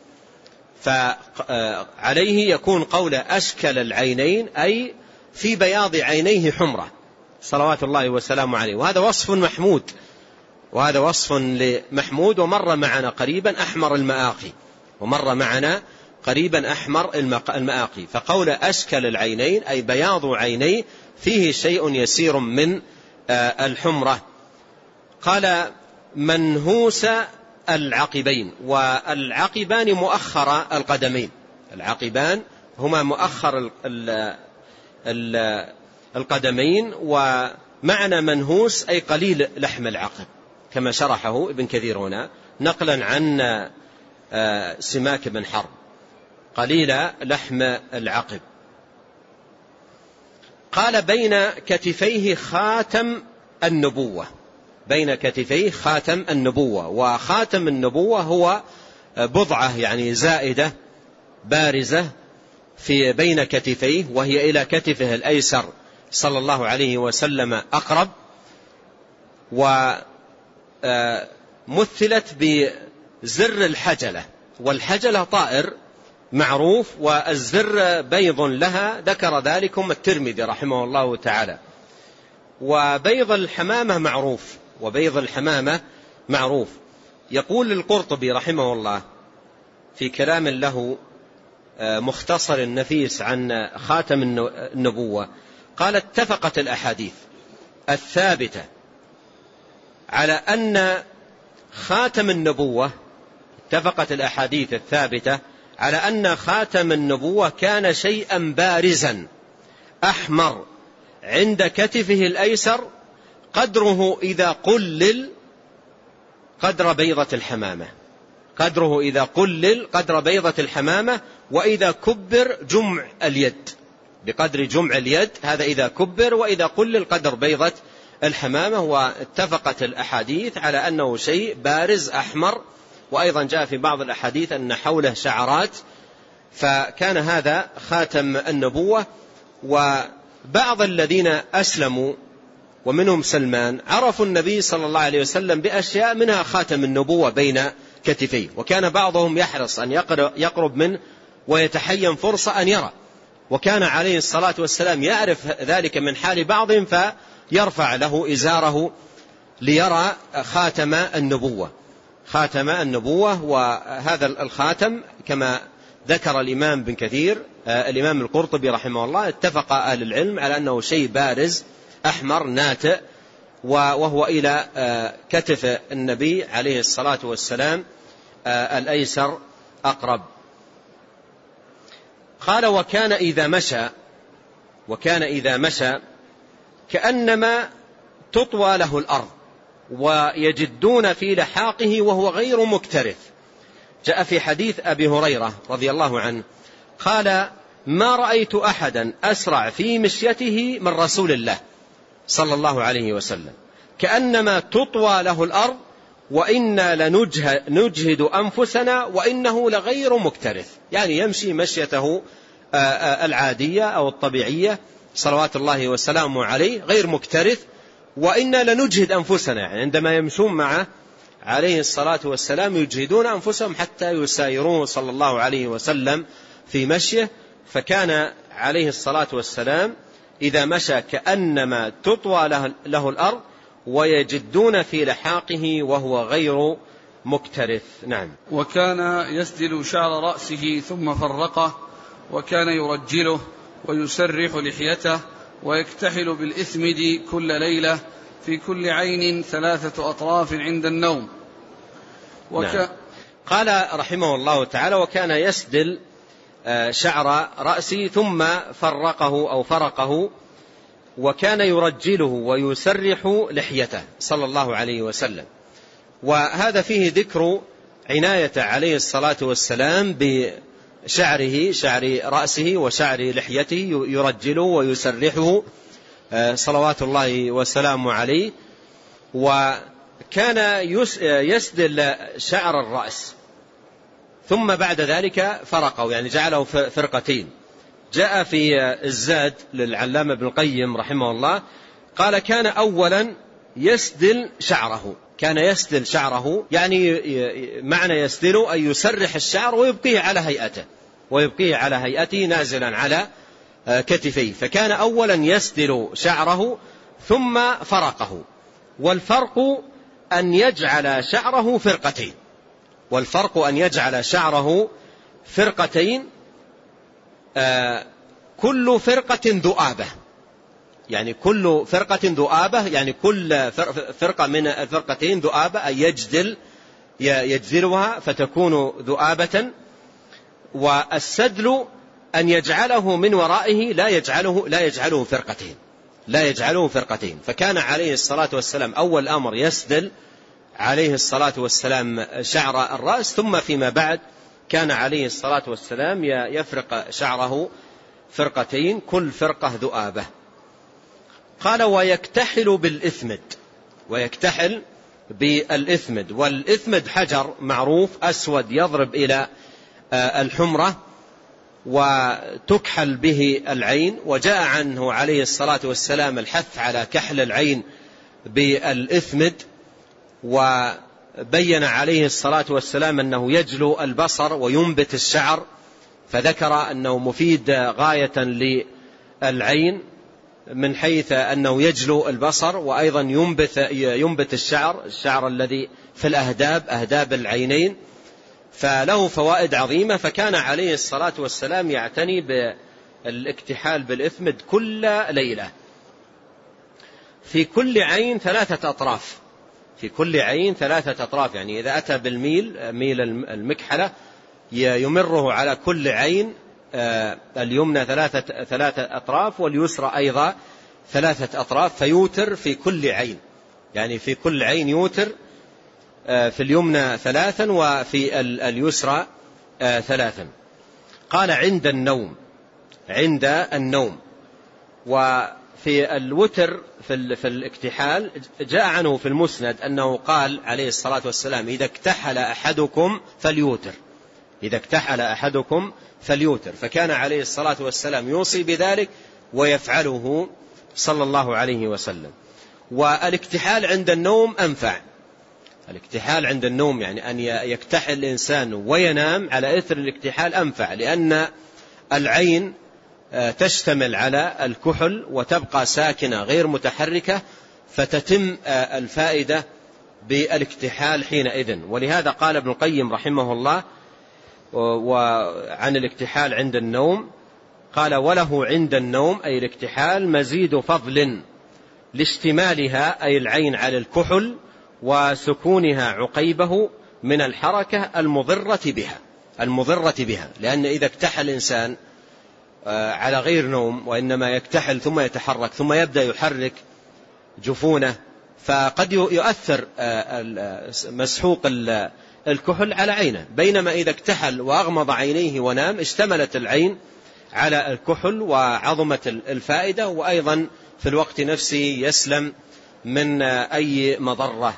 فعليه يكون قول أشكل العينين أي في بياض عينيه حمرة صلوات الله وسلامه عليه. وهذا وصف محمود، وهذا وصف لمحمود، ومر معنا قريبا أحمر المآقي، ومر معنا قريبا أحمر المآقي. فقول أشكل العينين أي بياض عينيه فيه شيء يسير من الحمرة. قال منهوس العقبين، والعقبان مؤخر القدمين، العقبان هما مؤخر القدمين، ومعنى منهوس أي قليل لحم العقب، كما شرحه ابن كثير هنا نقلا عن سماك بن حرب، قليل لحم العقب. قال بين كتفيه خاتم النبوة، بين كتفيه خاتم النبوة، وخاتم النبوة هو بضعة يعني زائدة بارزة في بين كتفيه، وهي إلى كتفه الأيسر صلى الله عليه وسلم أقرب، ومثلت بزر الحجلة، والحجلة طائر معروف، والزر بيض لها، ذكر ذلكم الترمذي رحمه الله تعالى، وبيض الحمامة معروف وبيض الحمامة معروف. يقول القرطبي رحمه الله في كلام له مختصر نفيس عن خاتم النبوة، قال: اتفقت الأحاديث الثابتة على أن خاتم النبوة اتفقت الأحاديث الثابتة على أن خاتم النبوة كان شيئا بارزا أحمر عند كتفه الأيسر قدره إذا قلل قدر بيضة الحمامة، قدره إذا قلل قدر بيضة الحمامة، وإذا كبر جمع اليد، بقدر جمع اليد، هذا إذا كبر، وإذا قلل قدر بيضة الحمامة. واتفقت الأحاديث على أنه شيء بارز أحمر، وأيضا جاء في بعض الأحاديث أن حوله شعرات، فكان هذا خاتم النبوة. وبعض الذين أسلموا ومنهم سلمان عرفوا النبي صلى الله عليه وسلم بأشياء منها خاتم النبوة بين كتفيه، وكان بعضهم يحرص أن يقرب منه ويتحين فرصة أن يرى، وكان عليه الصلاة والسلام يعرف ذلك من حال بعضهم فيرفع له إزاره ليرى خاتم النبوة خاتم النبوة. وهذا الخاتم كما ذكر الإمام بن كثير الإمام القرطبي رحمه الله اتفق أهل العلم على أنه شيء بارز أحمر ناتئ، وهو إلى كتف النبي عليه الصلاة والسلام الأيسر أقرب. قال: وكان إذا مشى وكان إذا مشى كأنما تطوى له الأرض ويجدون في لحاقه وهو غير مكترث. جاء في حديث أبي هريرة رضي الله عنه قال: ما رأيت أحدا أسرع في مشيته من رسول الله صلى الله عليه وسلم، كأنما تطوى له الأرض وإنا لنجهد أنفسنا وإنه لغير مكترث، يعني يمشي مشيته العادية أو الطبيعية صلوات الله وسلامه عليه غير مكترث، وإنا لنجهد أنفسنا، يعني عندما يمشون معه عليه الصلاة والسلام يجهدون أنفسهم حتى يسايروه صلى الله عليه وسلم في مشيه. فكان عليه الصلاة والسلام إذا مشى كأنما تطوى له الأرض ويجدون في لحاقه وهو غير مكترث. نعم. وكان يسدل شعر رأسه ثم فرقه، وكان يرجله ويسرح لحيته، ويكتحل بالإثمد كل ليلة في كل عين ثلاثة أطراف عند النوم. وك... نعم. قال رحمه الله تعالى: وكان يسدل شعر رأسه ثم فرقه أو فرقه، وكان يرجله ويسرح لحيته صلى الله عليه وسلم. وهذا فيه ذكر عناية عليه الصلاة والسلام بشعره، شعر رأسه وشعر لحيته، يرجله ويسرحه صلوات الله وسلامه عليه. وكان يسدل شعر الرأس ثم بعد ذلك فرقه، يعني جعله فرقتين. جاء في الزاد للعلامة ابن القيم رحمه الله قال: كان أولا يسدل شعره، كان يسدل شعره، يعني معنى يسدله أي يسرح الشعر ويبقيه على هيئته ويبقيه على هيئته نازلا على كتفيه. فكان أولا يسدل شعره ثم فرقه. والفرق أن يجعل شعره فرقتين والفرق أن يجعل شعره فرقتين آه كل فرقة ذؤابة، يعني كل فرقة ذؤابة، يعني كل فرقة من الفرقتين ذؤابة، أي يجدل يجدلها فتكون ذؤابة. والسدل أن يجعله من ورائه لا يجعله لا يجعله فرقتين لا يجعله فرقتين. فكان عليه الصلاة والسلام أول أمر يسدل عليه الصلاة والسلام شعر الرأس، ثم فيما بعد كان عليه الصلاة والسلام يفرق شعره فرقتين كل فرقة ذؤابة. قال: ويكتحل بالإثمد ويكتحل بالإثمد والإثمد حجر معروف أسود يضرب إلى الحمرة وتكحل به العين. وجاء عنه عليه الصلاة والسلام الحث على كحل العين بالإثمد، وبين عليه الصلاة والسلام أنه يجلو البصر وينبت الشعر، فذكر أنه مفيد غاية للعين من حيث أنه يجلو البصر، وأيضا ينبت, ينبت الشعر الشعر الذي في الأهداب أهداب العينين، فله فوائد عظيمة. فكان عليه الصلاة والسلام يعتني بالاكتحال بالإثمد كل ليلة، في كل عين ثلاثة أطراف، في كل عين ثلاثة أطراف، يعني إذا أتى بالميل ميل المكحلة يمره على كل عين، اليمنى ثلاثة, ثلاثة أطراف واليسرى أيضا ثلاثة أطراف، فيوتر في كل عين، يعني في كل عين يوتر، في اليمنى ثلاثا وفي اليسرى ثلاثا. قال عند النوم، عند النوم. وفي الوتر في, في الاكتحال جاء عنه في المسند أنه قال عليه الصلاة والسلام إذا اكتحل أحدكم فليوتر، إذا اكتحل أحدكم فليوتر. فكان عليه الصلاة والسلام يوصي بذلك ويفعله صلى الله عليه وسلم. والاكتحال عند النوم أنفع، الاكتحال عند النوم يعني أن يكتحل الإنسان وينام على إثر الاكتحال أنفع، لأن العين تشتمل على الكحل وتبقى ساكنة غير متحركة، فتتم الفائدة بالاكتحال حينئذ. ولهذا قال ابن القيم رحمه الله وعن الاكتحال عند النوم، قال وله عند النوم أي الاكتحال مزيد فضل لاشتمالها أي العين على الكحل وسكونها عقيبه من الحركة المضرة بها، المضرة بها، لأن إذا اكتحل الإنسان على غير نوم وإنما يكتحل ثم يتحرك ثم يبدأ يحرك جفونه، فقد يؤثر مسحوق الكحل على عينه، بينما إذا اكتحل وأغمض عينيه ونام اشتملت العين على الكحل وعظمت الفائدة، وأيضا في الوقت نفسه يسلم من أي مضرة.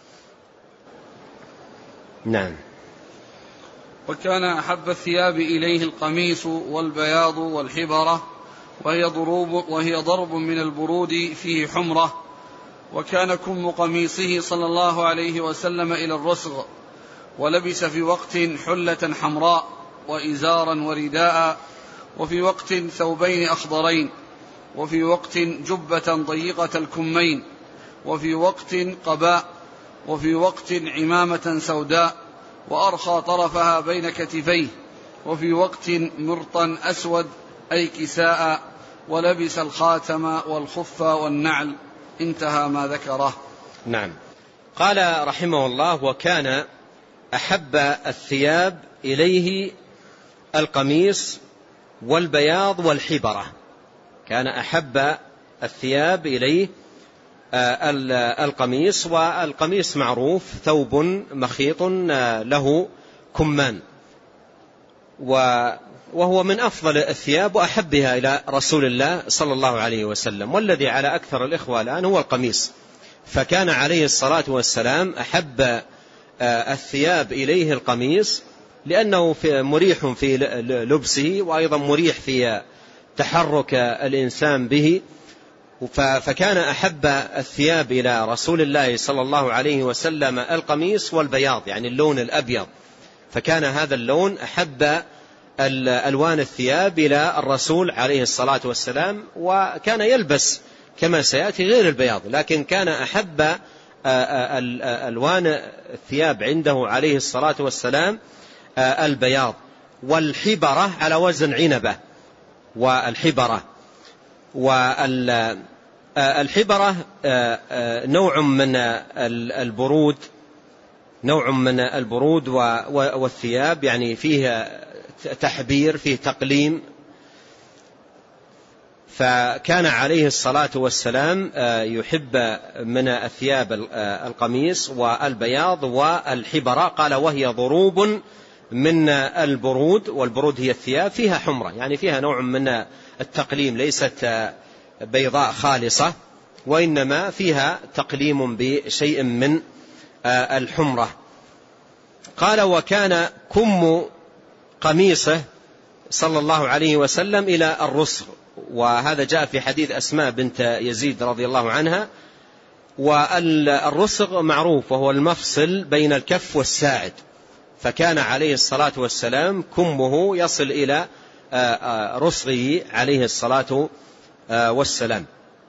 نعم. وكان أحب الثياب إليه القميص والبياض والحبرة، وهي ضروب, وهي ضرب من البرود فيه حمرة. وكان كم قميصه صلى الله عليه وسلم إلى الرسغ، ولبس في وقت حلة حمراء وإزارا ورداء، وفي وقت ثوبين أخضرين، وفي وقت جبة ضيقة الكمين، وفي وقت قباء، وفي وقت عمامة سوداء وأرخى طرفها بين كتفيه، وفي وقت مرطا أسود أي كساء، ولبس الخاتم والخف والنعل. انتهى ما ذكره. نعم. قال رحمه الله وكان أحب الثياب إليه القميص والبياض والحبرة، كان أحب الثياب إليه القميص، والقميص معروف ثوب مخيط له كمان، وهو من أفضل الثياب وأحبها إلى رسول الله صلى الله عليه وسلم، والذي على أكثر الإخوة الآن هو القميص. فكان عليه الصلاة والسلام أحب الثياب إليه القميص، لأنه مريح في لبسه وأيضا مريح في تحرك الإنسان به. فكان أحب الثياب إلى رسول الله صلى الله عليه وسلم القميص والبياض، يعني اللون الأبيض، فكان هذا اللون أحب الألوان الثياب إلى الرسول عليه الصلاة والسلام. وكان يلبس كما سيأتي غير البياض، لكن كان أحب ألوان الثياب عنده عليه الصلاة والسلام البياض. والحبرة على وزن عنبة، والحبرة والحبرة نوع من البرود، نوع من البرود والثياب، يعني فيه تحبير فيه تقليم. فكان عليه الصلاة والسلام يحب من الثياب القميص والبياض والحبرة. قال وهي ضروب من البرود، والبرود هي الثياب فيها حمرة، يعني فيها نوع من التقليم، ليست بيضاء خالصة وإنما فيها تقليم بشيء من الحمرة. قال وكان كم قميصه صلى الله عليه وسلم إلى الرسغ، وهذا جاء في حديث أسماء بنت يزيد رضي الله عنها. والرسغ معروف وهو المفصل بين الكف والساعد، فكان عليه الصلاة والسلام كمه يصل إلى رسغه عليه الصلاة والسلام.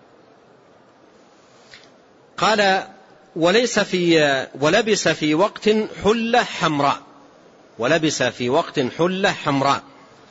قال وليس في ولبس في وقت حلة حمراء، ولبس في وقت حلة حمراء.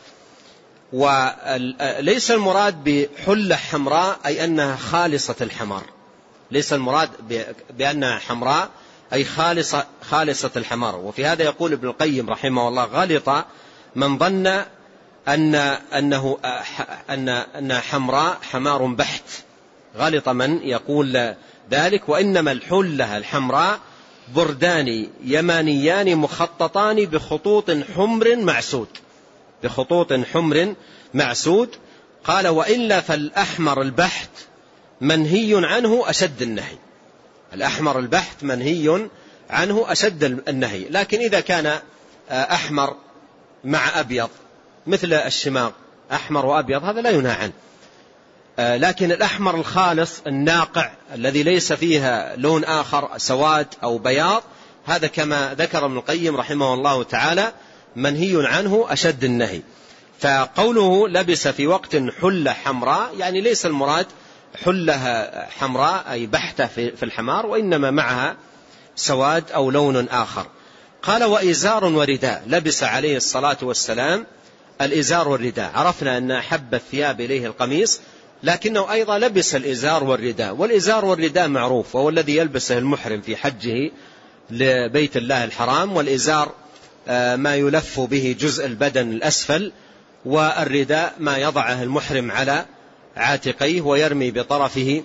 وليس المراد بحلة حمراء أي أنها خالصة الحمار، ليس المراد بأنها حمراء أي خالصة, خالصة الحمار. وفي هذا يقول ابن القيم رحمه الله غلط من ظن أن أنه أن أن حمراء حمار بحت، غلط من يقول ذلك، وإنما الحلة الحمراء بردان يمانيان مخططان بخطوط حمر معسود، بخطوط حمر معسود. قال وإلا فالأحمر البحت منهي عنه أشد النهي، الأحمر البحت منهي عنه أشد النهي. لكن إذا كان أحمر مع أبيض مثل الشماغ أحمر وأبيض هذا لا ينهى عنه. لكن الأحمر الخالص الناقع الذي ليس فيها لون آخر سواد أو بياض هذا كما ذكر ابن القيم رحمه الله تعالى منهي عنه أشد النهي. فقوله لبس في وقت حلة حمراء يعني ليس المراد حلة حمراء أي بحتة في الحمار، وإنما معها سواد أو لون آخر. قال وإزار ورداء، لبس عليه الصلاة والسلام الإزار والرداء. عرفنا أن أحب الثياب إليه القميص، لكنه أيضا لبس الإزار والرداء. والإزار والرداء معروف وهو الذي يلبسه المحرم في حجه لبيت الله الحرام، والإزار ما يلف به جزء البدن الأسفل، والرداء ما يضعه المحرم على عاتقيه ويرمي بطرفه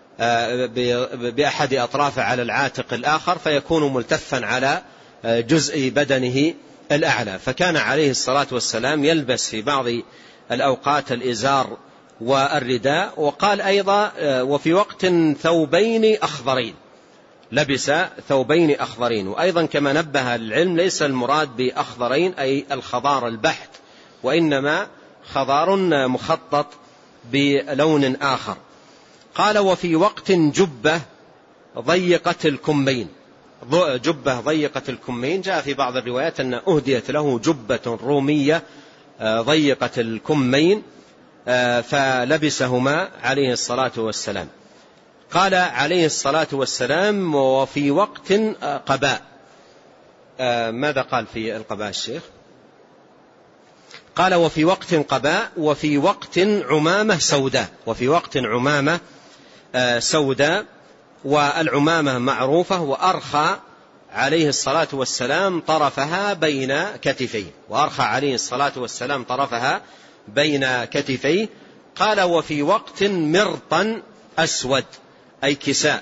بأحد أطرافه على العاتق الآخر فيكون ملتفا على جزء بدنه الأعلى. فكان عليه الصلاة والسلام يلبس في بعض الأوقات الإزار والرداء. وقال أيضا وفي وقت ثوبين أخضرين، لبس ثوبين أخضرين. وأيضا كما نبه العلم ليس المراد بأخضرين أي الخضار البحت، وإنما خضار مخطط بلون آخر. قال وفي وقت جبة ضيقة الكمين، جبة ضيقة الكمين جاء في بعض الروايات أن أهديت له جبة رومية ضيقة الكمين فلبسهما عليه الصلاة والسلام. قال عليه الصلاة والسلام وفي وقت قباء. ماذا قال في القباء الشيخ؟ قال وفي وقت قباء وفي وقت عمامة سوداء، وفي وقت عمامة سوداء. والعمامة معروفة، وأرخى عليه الصلاة والسلام طرفها بين كتفيه، وأرخى عليه الصلاة والسلام طرفها بين كتفيه. قال وفي وقت مرطا أسود أي كساء،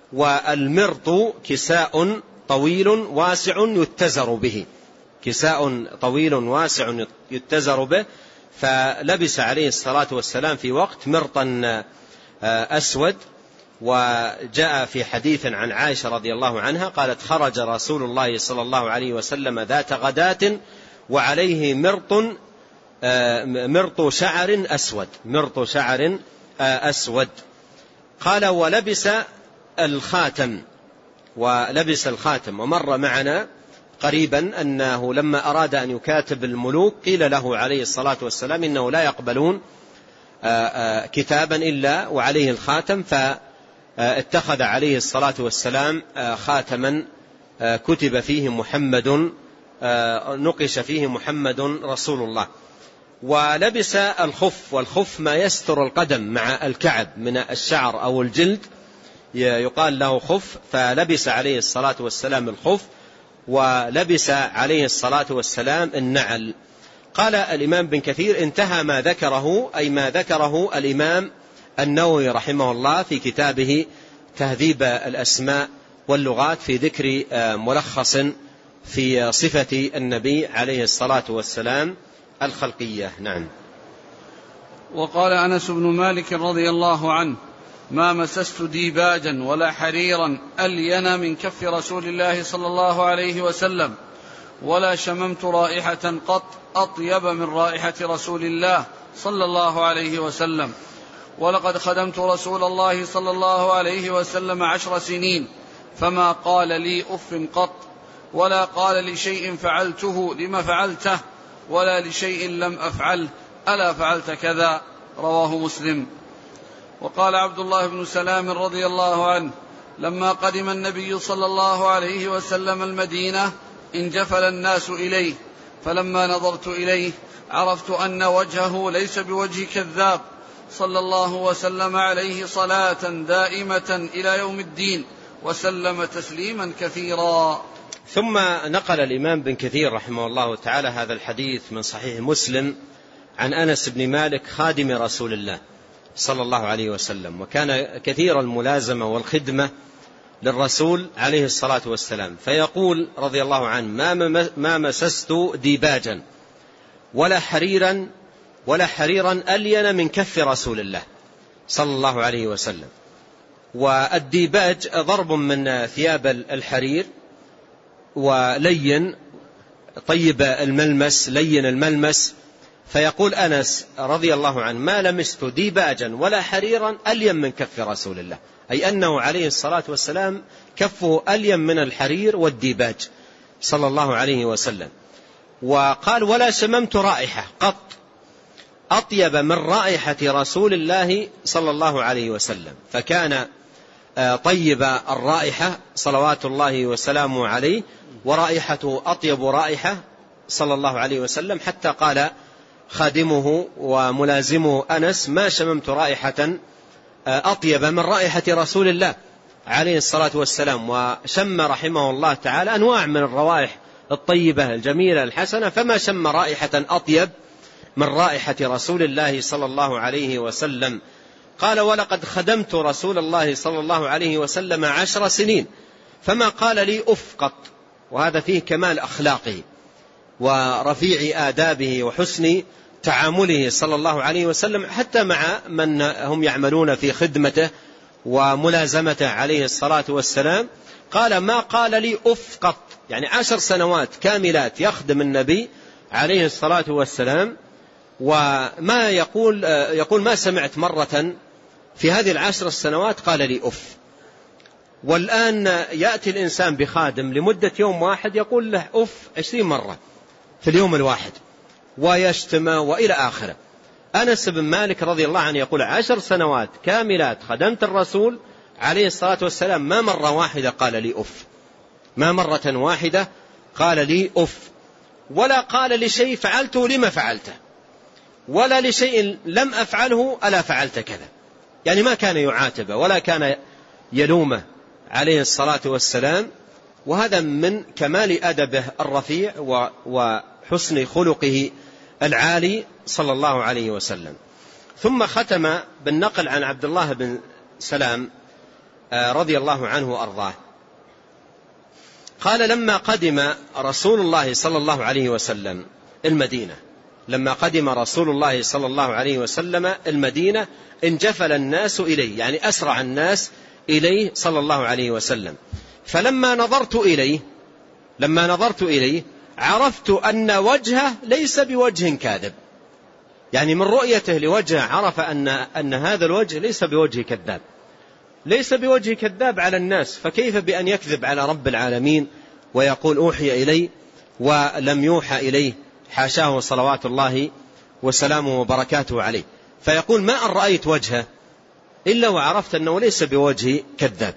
والمرط كساء طويل واسع يتزر به، كساء طويل واسع يتزر به. فلبس عليه الصلاة والسلام في وقت مرطا أسود. وجاء في حديث عن عائشة رضي الله عنها قالت خرج رسول الله صلى الله عليه وسلم ذات غداة وعليه مرط مرط شعر أسود، مرط شعر أسود. قال ولبس الخاتم، ولبس الخاتم. ومر معنا قريبا أنه لما أراد أن يكاتب الملوك قيل له عليه الصلاة والسلام إنه لا يقبلون كتابا إلا وعليه الخاتم، فاتخذ عليه الصلاة والسلام خاتما كتب فيه محمد، نقش فيه محمد رسول الله. ولبس الخف، والخف ما يستر القدم مع الكعب من الشعر أو الجلد يقال له خف، فلبس عليه الصلاة والسلام الخف. ولبس عليه الصلاة والسلام النعل. قال الإمام بن كثير انتهى ما ذكره أي ما ذكره الإمام النووي رحمه الله في كتابه تهذيب الأسماء واللغات في ذكر ملخص في صفة النبي عليه الصلاة والسلام الخلقية. نعم. وقال أنس بن مالك رضي الله عنه ما مسست ديباجا ولا حريرا ألين من كف رسول الله صلى الله عليه وسلم، ولا شممت رائحة قط أطيب من رائحة رسول الله صلى الله عليه وسلم. ولقد خدمت رسول الله صلى الله عليه وسلم عشر سنين فما قال لي أف قط، ولا قال لشيء فعلته لما فعلته، ولا لشيء لم أفعله ألا فعلت كذا. رواه مسلم. وقال عبد الله بن سلام رضي الله عنه: لما قدم النبي صلى الله عليه وسلم المدينة انجفل الناس إليه، فلما نظرت إليه عرفت أن وجهه ليس بوجه كذاب، صلى الله وسلم عليه صلاة دائمة إلى يوم الدين، وسلم تسليما كثيرا. ثم نقل الإمام بن كثير رحمه الله تعالى هذا الحديث من صحيح مسلم عن أنس بن مالك خادم رسول الله صلى الله عليه وسلم، وكان كثير الملازمة والخدمة للرسول عليه الصلاة والسلام، فيقول رضي الله عنه: ما مسست ديباجا ولا حريرا ولا حريرا ألين من كف رسول الله صلى الله عليه وسلم. والديباج ضرب من ثياب الحرير، ولين طيب الملمس، لين الملمس. فيقول أنس رضي الله عنه: ما لمست ديباجا ولا حريرا ألين من كف رسول الله، أي أنه عليه الصلاة والسلام كفه ألين من الحرير والديباج صلى الله عليه وسلم. وقال: ولا شممت رائحة قط أطيب من رائحة رسول الله صلى الله عليه وسلم، فكان طيب الرائحة صلوات الله وسلامه عليه، ورائحته أطيب رائحة صلى الله عليه وسلم، حتى قال خادمه وملازمه أنس: ما شممت رائحة أطيب من رائحة رسول الله عليه الصلاة والسلام. وشم رحمه الله تعالى أنواع من الروائح الطيبة الجميلة الحسنة، فما شم رائحة أطيب من رائحة رسول الله صلى الله عليه وسلم. قال: ولقد خدمت رسول الله صلى الله عليه وسلم عشر سنين فما قال لي أف قط. وهذا فيه كمال أخلاقه ورفيع آدابه وحسن تعامله صلى الله عليه وسلم، حتى مع من هم يعملون في خدمته وملازمته عليه الصلاة والسلام. قال: ما قال لي أف قط، يعني عشر سنوات كاملات يخدم النبي عليه الصلاة والسلام، وما يقول يقول ما سمعت مرة في هذه العشر السنوات قال لي أف. والآن يأتي الإنسان بخادم لمدة يوم واحد يقول له أف عشرين مرة في اليوم الواحد، ويشتم وإلى آخره. أنس بن مالك رضي الله عنه يقول: عشر سنوات كاملات خدمت الرسول عليه الصلاة والسلام، ما مرة واحدة قال لي أف، ما مرة واحدة قال لي أف، ولا قال لشيء فعلته لما فعلته، ولا لشيء لم أفعله ألا فعلت كذا. يعني ما كان يعاتبه ولا كان يلومه عليه الصلاة والسلام. وهذا من كمال أدبه الرفيع وحسن خلقه العالي صلى الله عليه وسلم. ثم ختم بالنقل عن عبد الله بن سلام رضي الله عنه وأرضاه قال: لما قدم رسول الله صلى الله عليه وسلم المدينة لما قدم رسول الله صلى الله عليه وسلم المدينة انجفل الناس إليه، يعني أسرع الناس إليه صلى الله عليه وسلم. فلما نظرت إليه لما نظرت إليه عرفت أن وجهه ليس بوجه كاذب، يعني من رؤيته لوجهه عرف أن, أن هذا الوجه ليس بوجه كذاب، ليس بوجه كذاب على الناس، فكيف بأن يكذب على رب العالمين ويقول أوحي إليه ولم يوحى إليه، حاشاه صلوات الله وسلامه وبركاته عليه. فيقول: ما أن رأيت وجهه إلا وعرفت أنه ليس بوجه كذاب.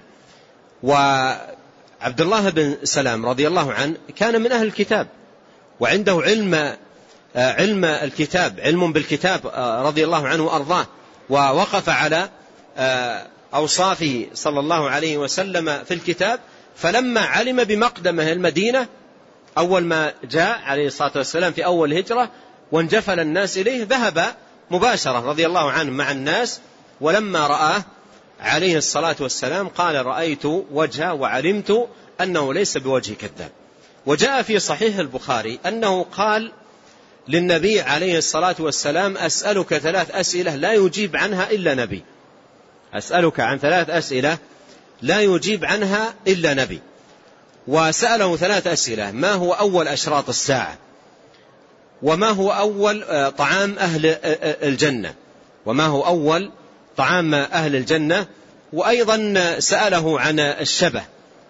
وعبد الله بن سلام رضي الله عنه كان من أهل الكتاب وعنده علم علم الكتاب علم بالكتاب رضي الله عنه وأرضاه، ووقف على أوصافه صلى الله عليه وسلم في الكتاب. فلما علم بمقدمه المدينة أول ما جاء عليه الصلاة والسلام في أول هجرة وانجفل الناس إليه ذهب مباشرة رضي الله عنه مع الناس، ولما رآه عليه الصلاة والسلام قال: رأيت وجهه وعلمت أنه ليس بوجه كذاب. وجاء في صحيح البخاري أنه قال للنبي عليه الصلاة والسلام: أسألك ثلاث أسئلة لا يجيب عنها إلا نبي، أسألك عن ثلاث أسئلة لا يجيب عنها إلا نبي. وسأله ثلاث أسئلة: ما هو أول أشراط الساعة، وما هو أول طعام أهل الجنة، وما هو أول طعام أهل الجنة. وأيضا سأله عن الشبه،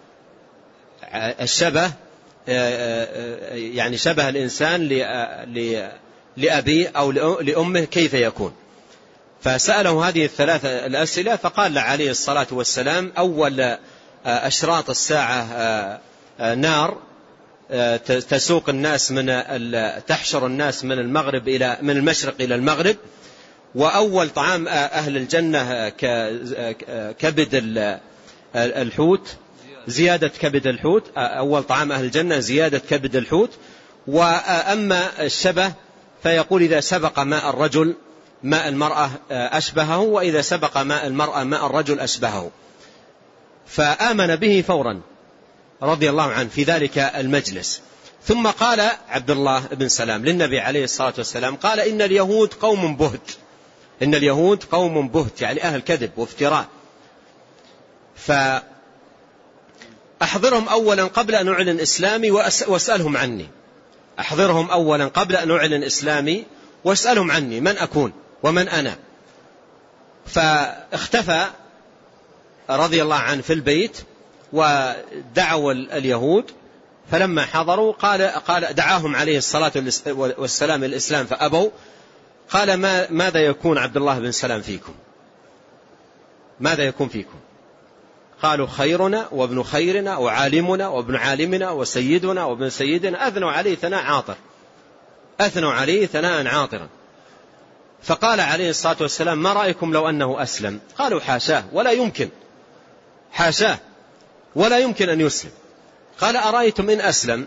الشبه يعني شبه الإنسان لأبيه أو لأمه كيف يكون. فسأله هذه الثلاثة الأسئلة فقال عليه الصلاة والسلام: أول أشراط الساعة نار تسوق الناس من تحشر الناس من المغرب إلى من المشرق إلى المغرب، وأول طعام أهل الجنة كبد الحوت، زيادة كبد الحوت، أول طعام أهل الجنة زيادة كبد الحوت. وأما الشبه فيقول: إذا سبق ماء الرجل ماء المرأة أشبهه، وإذا سبق ماء المرأة ماء الرجل أشبهه. فآمن به فورا رضي الله عنه في ذلك المجلس. ثم قال عبد الله بن سلام للنبي عليه الصلاة والسلام، قال: إن اليهود قوم بهت، إن اليهود قوم بهت، يعني أهل كذب وافتراء، فأحضرهم أولا قبل أن أعلن إسلامي وأسألهم عني، أحضرهم أولا قبل أن أعلن إسلامي واسألهم عني من أكون ومن أنا. فاختفى رضي الله عنه في البيت، ودعوا اليهود، فلما حضروا قال, قال دعاهم عليه الصلاة والسلام الإسلام فأبوا. قال: ما ماذا يكون عبد الله بن سلام فيكم؟ ماذا يكون فيكم؟ قالوا: خيرنا وابن خيرنا وعالمنا وابن عالمنا وسيدنا وابن سيدنا. أثنوا عليه ثناء عاطر، أثنوا عليه ثناء عاطرا. فقال عليه الصلاة والسلام: ما رأيكم لو أنه أسلم؟ قالوا: حاشاه، ولا يمكن، حاشاه ولا يمكن أن يسلم. قال: أرأيتم إن أسلم؟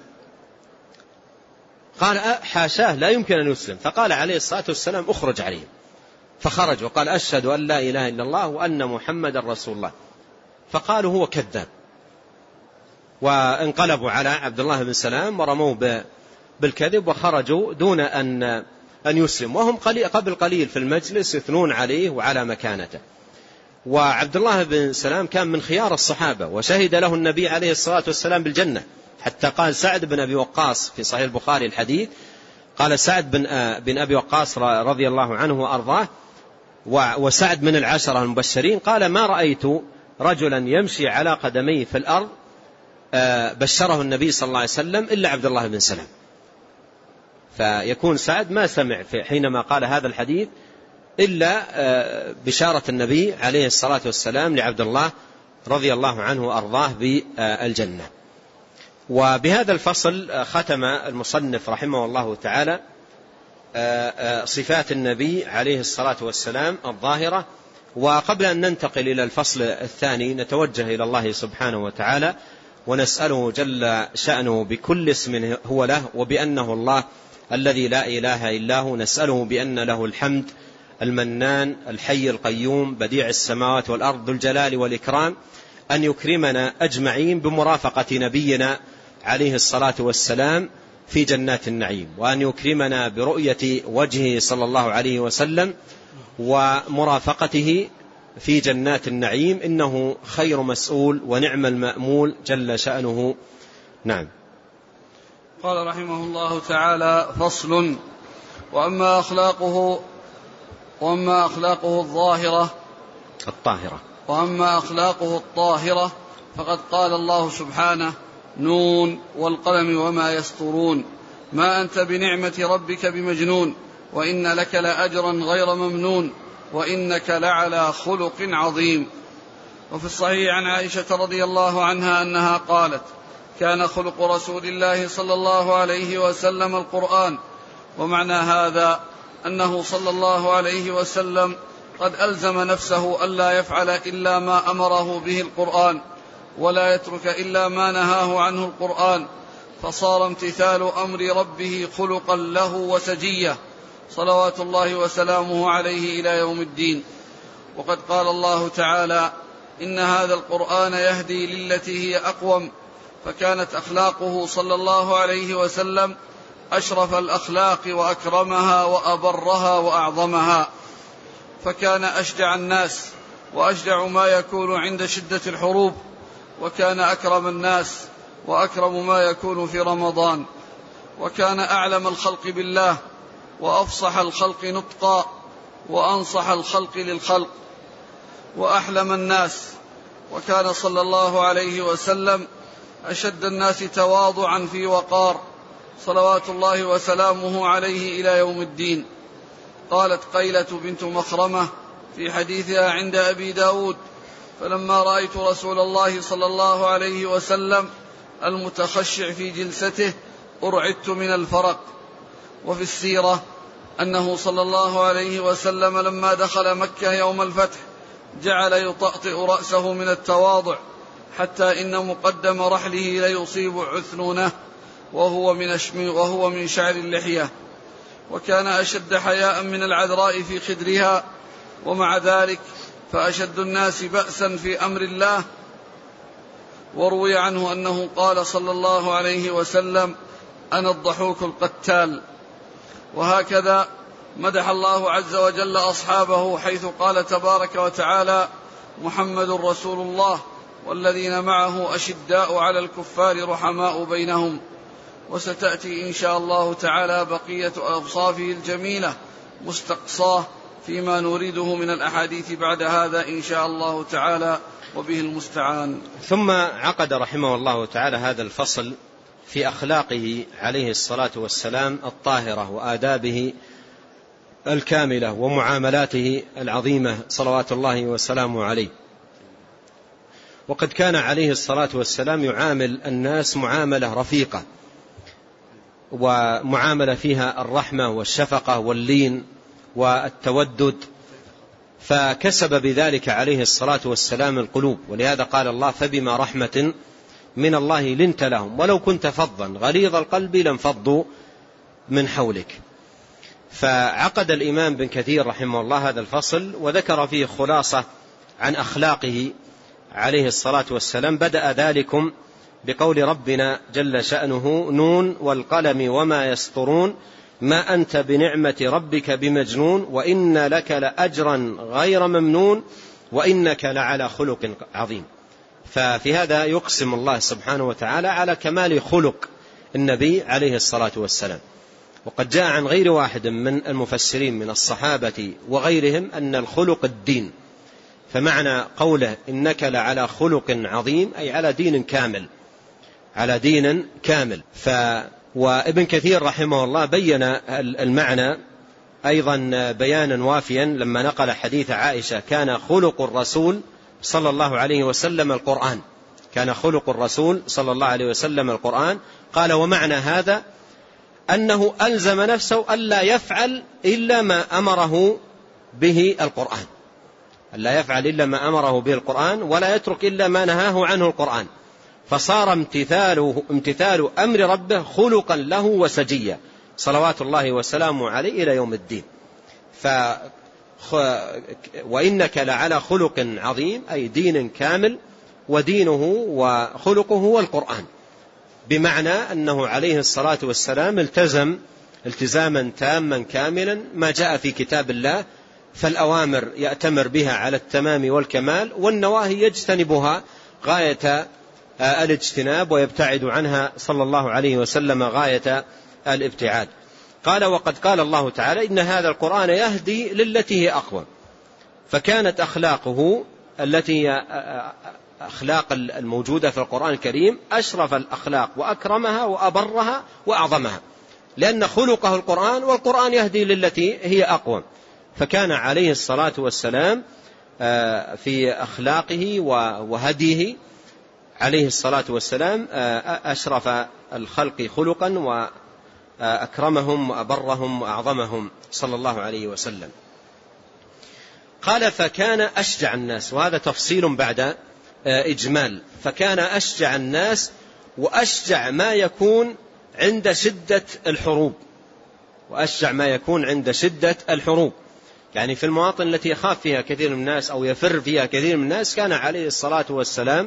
قال: حاشاه لا يمكن أن يسلم. فقال عليه الصلاة والسلام: أخرج عليهم. فخرج وقال: أشهد أن لا إله إلا الله وأن محمد رسول الله. فقالوا: هو كذاب. وانقلبوا على عبد الله بن سلام ورموه بالكذب وخرجوا دون أن أن يسلم، وهم قبل قليل في المجلس يثنون عليه وعلى مكانته. وعبد الله بن سلام كان من خيار الصحابة، وشهد له النبي عليه الصلاة والسلام بالجنة، حتى قال سعد بن أبي وقاص في صحيح البخاري الحديث، قال سعد بن بن أبي وقاص رضي الله عنه وأرضاه، وسعد من العشرة المبشرين، قال: ما رأيت رجلا يمشي على قدميه في الأرض بشره النبي صلى الله عليه وسلم إلا عبد الله بن سلام. فيكون سعد ما سمع في حينما قال هذا الحديث إلا بشارة النبي عليه الصلاة والسلام لعبد الله رضي الله عنه وأرضاه بالجنة. وبهذا الفصل ختم المصنف رحمه الله تعالى صفات النبي عليه الصلاة والسلام الظاهرة. وقبل أن ننتقل إلى الفصل الثاني نتوجه إلى الله سبحانه وتعالى ونسأله جل شأنه بكل اسم هو له وبأنه الله الذي لا إله إلا هو، نسأله بأن له الحمد المنان الحي القيوم بديع السماوات والأرض ذو الجلال والإكرام، أن يكرمنا أجمعين بمرافقة نبينا عليه الصلاة والسلام في جنات النعيم، وأن يكرمنا برؤية وجهه صلى الله عليه وسلم ومرافقته في جنات النعيم، إنه خير مسؤول ونعم المأمول جل شأنه. نعم. قال رحمه الله تعالى: فصل: وأما أخلاقه وأما أخلاقه الظاهرة الطاهرة وأما أخلاقه الطاهرة فقد قال الله سبحانه: نون والقلم وما يسطرون، ما أنت بنعمة ربك بمجنون، وإن لك لأجرا غير ممنون، وإنك لعلى خلق عظيم. وفي الصحيح عن عائشة رضي الله عنها أنها قالت: كان خلق رسول الله صلى الله عليه وسلم القرآن. ومعنى هذا أنه صلى الله عليه وسلم قد ألزم نفسه ألا يفعل إلا ما أمره به القرآن، ولا يترك إلا ما نهاه عنه القرآن، فصار امتثال أمر ربه خلقا له وسجية صلوات الله وسلامه عليه إلى يوم الدين. وقد قال الله تعالى: إن هذا القرآن يهدي للتي هي أقوم. فكانت أخلاقه صلى الله عليه وسلم أشرف الأخلاق وأكرمها وأبرها وأعظمها، فكان أشجع الناس وأشجع ما يكون عند شدة الحروب، وكان أكرم الناس وأكرم ما يكون في رمضان، وكان أعلم الخلق بالله وأفصح الخلق نطقا وأنصح الخلق للخلق وأحلم الناس. وكان صلى الله عليه وسلم أشد الناس تواضعا في وقار صلوات الله وسلامه عليه إلى يوم الدين. قالت قيلة بنت مخرمة في حديثها عند أبي داود: فلما رأيت رسول الله صلى الله عليه وسلم المتخشع في جلسته أرعدت من الفرق. وفي السيرة أنه صلى الله عليه وسلم لما دخل مكة يوم الفتح جعل يطأطئ رأسه من التواضع، حتى إن مقدم رحله ليصيب عثنونه وهو من, وهو من شعر اللحية، وكان أشد حياء من العذراء في خدرها، ومع ذلك فأشد الناس بأسا في أمر الله. وروي عنه أنه قال صلى الله عليه وسلم: أنا الضحوك القتال. وهكذا مدح الله عز وجل أصحابه حيث قال تبارك وتعالى: محمد رسول الله والذين معه أشداء على الكفار رحماء بينهم. وستأتي إن شاء الله تعالى بقية أوصافه الجميلة مستقصاه فيما نريده من الأحاديث بعد هذا إن شاء الله تعالى، وبه المستعان. ثم عقد رحمه الله تعالى هذا الفصل في أخلاقه عليه الصلاة والسلام الطاهرة وآدابه الكاملة ومعاملاته العظيمة صلوات الله وسلامه عليه. وقد كان عليه الصلاة والسلام يعامل الناس معاملة رفيقة، ومعاملة فيها الرحمة والشفقة واللين والتودد، فكسب بذلك عليه الصلاة والسلام القلوب. ولهذا قال الله: فبما رحمة من الله لنت لهم ولو كنت فظا غليظ القلب لانفضوا من حولك. فعقد الإمام بن كثير رحمه الله هذا الفصل وذكر فيه خلاصة عن أخلاقه عليه الصلاة والسلام. بدأ ذلكم بقول ربنا جل شأنه: نون والقلم وما يسطرون ما أنت بنعمة ربك بمجنون وإن لك لأجرا غير ممنون وإنك لعلى خلق عظيم. ففي هذا يقسم الله سبحانه وتعالى على كمال خلق النبي عليه الصلاة والسلام. وقد جاء عن غير واحد من المفسرين من الصحابة وغيرهم أن الخلق الدين، فمعنى قوله إنك لعلى خلق عظيم أي على دين كامل، على دين كامل. ف وابن كثير رحمه الله بين المعنى أيضا بيانا وافيا لما نقل حديث عائشة: كان خلق الرسول صلى الله عليه وسلم القرآن، كان خلق الرسول صلى الله عليه وسلم القرآن. قال: ومعنى هذا أنه ألزم نفسه ألا يفعل إلا ما أمره به القرآن، ألا يفعل إلا ما أمره به القرآن ولا يترك إلا ما نهاه عنه القرآن. فصار امتثاله امتثال أمر ربه خلقا له وسجيا صلوات الله وسلامه عليه إلى يوم الدين. ف وإنك لعلى خلق عظيم أي دين كامل، ودينه وخلقه هو القرآن، بمعنى أنه عليه الصلاة والسلام التزم التزاما تاما كاملا ما جاء في كتاب الله، فالأوامر يأتمر بها على التمام والكمال، والنواهي يجتنبها غاية الاجتناب ويبتعد عنها صلى الله عليه وسلم غاية الابتعاد. قال: وقد قال الله تعالى: إن هذا القرآن يهدي للتي هي أقوم. فكانت أخلاقه التي هي أخلاق الموجودة في القرآن الكريم أشرف الأخلاق وأكرمها وأبرها وأعظمها، لأن خلقه القرآن، والقرآن يهدي للتي هي أقوم. فكان عليه الصلاة والسلام في أخلاقه وهديه عليه الصلاة والسلام أشرف الخلق خلقا وأكرمهم وأبرهم وأعظمهم صلى الله عليه وسلم. قال: فكان أشجع الناس، وهذا تفصيل بعد إجمال. فكان أشجع الناس وأشجع ما يكون عند شدة الحروب، وأشجع ما يكون عند شدة الحروب، يعني في المواطن التي يخاف فيها كثير من الناس أو يفر فيها كثير من الناس كان عليه الصلاة والسلام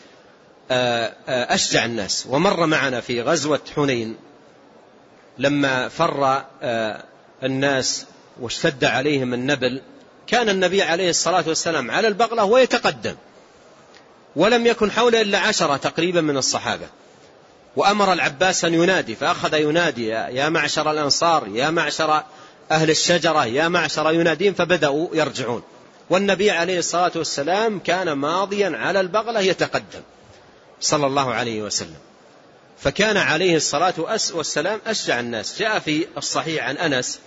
أشجع الناس. ومر معنا في غزوة حنين لما فر الناس واشتد عليهم النبل، كان النبي عليه الصلاة والسلام على البغلة ويتقدم، ولم يكن حوله إلا عشرة تقريبا من الصحابة، وأمر العباس أن ينادي، فأخذ ينادي: يا معشر الأنصار، يا معشر أهل الشجرة، يا معشر، ينادين، فبدأوا يرجعون، والنبي عليه الصلاة والسلام كان ماضيا على البغلة يتقدم صلى الله عليه وسلم. فكان عليه الصلاة والسلام أشجع الناس. جاء في الصحيح عن أنس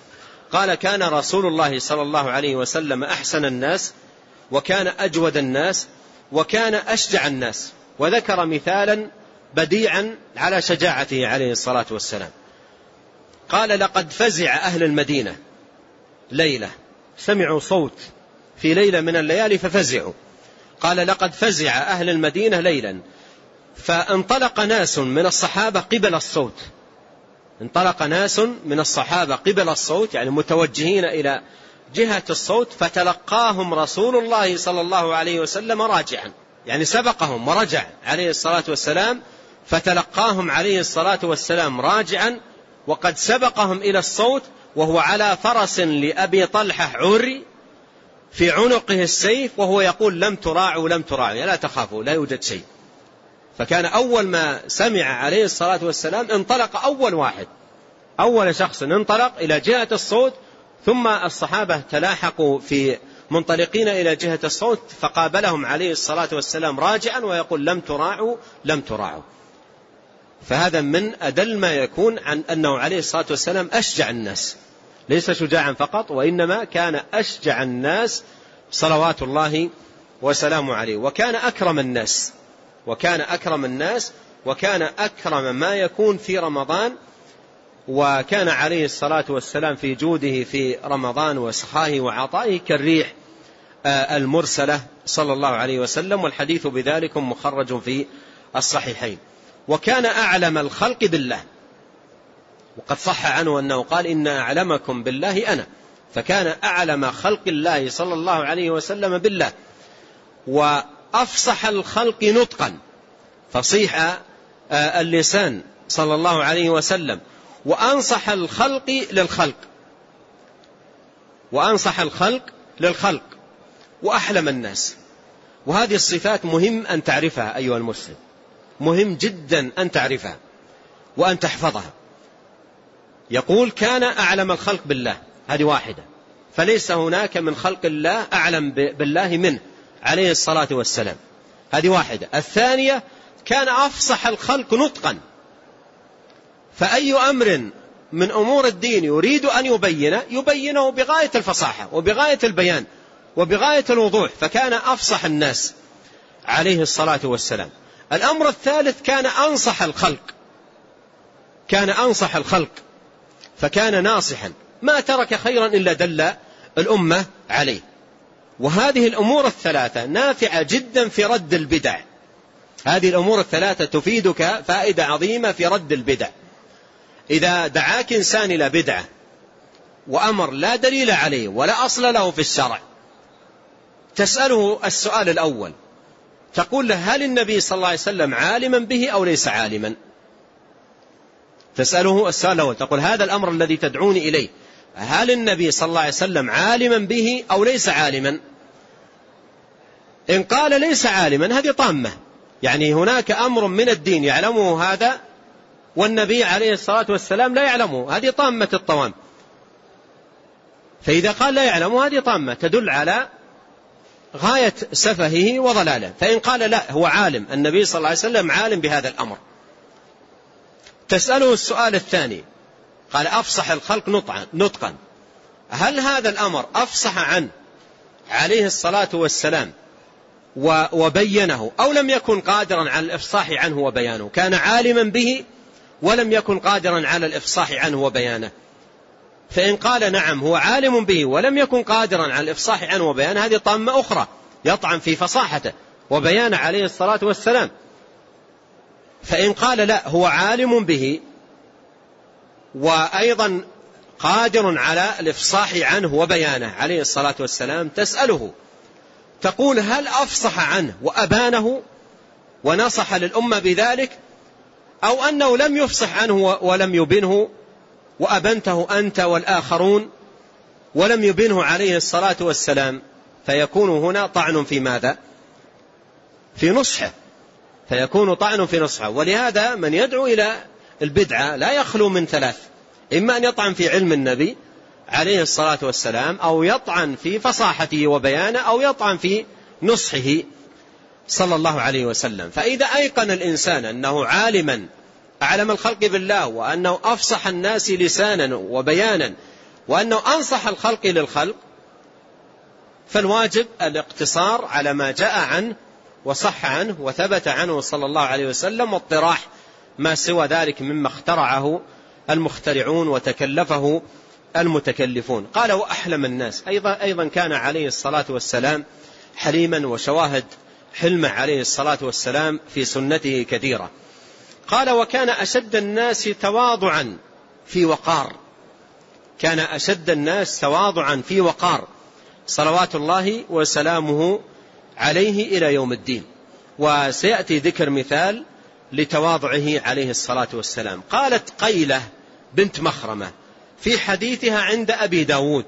قال كان رسول الله صلى الله عليه وسلم أحسن الناس، وكان أجود الناس، وكان أشجع الناس، وذكر مثالا بديعا على شجاعته عليه الصلاة والسلام. قال لقد فزع أهل المدينة ليلة، سمعوا صوت في ليلة من الليالي ففزعوا. قال لقد فزع أهل المدينة ليلا، فانطلق ناس من الصحابة قبل الصوت، انطلق ناس من الصحابة قبل الصوت يعني متوجهين إلى جهة الصوت، فتلقاهم رسول الله صلى الله عليه وسلم راجعا، يعني سبقهم ورجع عليه الصلاة والسلام، فتلقاهم عليه الصلاة والسلام راجعا وقد سبقهم إلى الصوت، وهو على فرس لأبي طلحة عري في عنقه السيف، وهو يقول لم تراعوا لم تراعوا، لا تخافوا لا يوجد شيء. فكان أول ما سمع عليه الصلاة والسلام انطلق أول واحد، أول شخص انطلق إلى جهة الصوت، ثم الصحابة تلاحقوا في منطلقين إلى جهة الصوت، فقابلهم عليه الصلاة والسلام راجعا ويقول لم تراعوا لم تراعوا. فهذا من أدل ما يكون عن أنه عليه الصلاة والسلام أشجع الناس، ليس شجاعا فقط، وإنما كان أشجع الناس صلوات الله وسلامه عليه. وكان أكرم الناس، وكان أكرم الناس وكان أكرم ما يكون في رمضان، وكان عليه الصلاة والسلام في جوده في رمضان وسخائه وعطائه كالريح المرسلة صلى الله عليه وسلم، والحديث بذلك مخرج في الصحيحين. وكان أعلم الخلق بالله، وقد صح عنه أنه قال إن أعلمكم بالله أنا، فكان أعلم خلق الله صلى الله عليه وسلم بالله، وأفصح الخلق نطقا، فصيح اللسان صلى الله عليه وسلم، وأنصح الخلق للخلق، وأنصح الخلق للخلق وأحلم الناس. وهذه الصفات مهم أن تعرفها أيها المسلم، مهم جدا أن تعرفها وأن تحفظها. يقول كان أعلم الخلق بالله، هذه واحدة، فليس هناك من خلق الله أعلم بالله منه عليه الصلاة والسلام، هذه واحدة. الثانية كان أفصح الخلق نطقا، فأي أمر من أمور الدين يريد أن يبين يبينه بغاية الفصاحة وبغاية البيان وبغاية الوضوح، فكان أفصح الناس عليه الصلاة والسلام. الأمر الثالث كان أنصح الخلق، كان أنصح الخلق، فكان ناصحا، ما ترك خيرا إلا دل الأمة عليه. وهذه الأمور الثلاثة نافعة جدا في رد البدع، هذه الأمور الثلاثة تفيدك فائدة عظيمة في رد البدع. إذا دعاك إنسان إلى بدعة وأمر لا دليل عليه ولا أصل له في الشرع، تسأله السؤال الأول، تقول له هل النبي صلى الله عليه وسلم عالما به أو ليس عالما؟ تسأله السؤال الأول، تقول هذا الأمر الذي تدعوني إليه هل النبي صلى الله عليه وسلم عالما به أو ليس عالما؟ إن قال ليس عالما هذه طامة، يعني هناك أمر من الدين يعلمه هذا والنبي عليه الصلاة والسلام لا يعلمه، هذه طامة الطوام. فإذا قال لا يعلمه هذه طامة تدل على غاية سفهه وضلاله. فإن قال لا هو عالم، النبي صلى الله عليه وسلم عالم بهذا الأمر، تسأله السؤال الثاني، قال أفصح الخلق نطقا، هل هذا الأمر أفصح عنه عليه الصلاة والسلام وبينه أو لم يكن قادرا على الإفصاح عنه وبيانه؟ كان عالما به ولم يكن قادرا على الإفصاح عنه وبيانه. فإن قال نعم هو عالم به ولم يكن قادرا على الإفصاح عنه وبيانه، هذه طامة أخرى يطعن في فصاحته وبيانه عليه الصلاة والسلام. فإن قال لا هو عالم به وأيضا قادر على الإفصاح عنه وبيانه عليه الصلاة والسلام، تسأله تقول هل أفصح عنه وأبانه ونصح للأمة بذلك، أو أنه لم يفصح عنه ولم يبنه وأبنته أنت والآخرون ولم يبنه عليه الصلاة والسلام؟ فيكون هنا طعن في ماذا؟ في نصحه، فيكون طعن في نصحه. ولهذا من يدعو إلى البدعة لا يخلو من ثلاث، إما أن يطعن في علم النبي عليه الصلاة والسلام، أو يطعن في فصاحته وبيانه، أو يطعن في نصحه صلى الله عليه وسلم. فإذا أيقن الإنسان أنه عالما أعلم الخلق بالله، وأنه أفصح الناس لسانا وبيانا، وأنه أنصح الخلق للخلق، فالواجب الاقتصار على ما جاء عنه وصح عنه وثبت عنه صلى الله عليه وسلم، واطراح ما سوى ذلك مما اخترعه المخترعون وتكلفه المتكلفون. قال وأحلم الناس، أيضا, أيضا كان عليه الصلاة والسلام حليما، وشواهد حلمه عليه الصلاة والسلام في سنته كثيرة. قال وكان أشد الناس تواضعا في وقار، كان أشد الناس تواضعا في وقار صلوات الله وسلامه عليه إلى يوم الدين. وسيأتي ذكر مثال لتواضعه عليه الصلاة والسلام. قالت قيلة بنت مخرمة في حديثها عند أبي داود،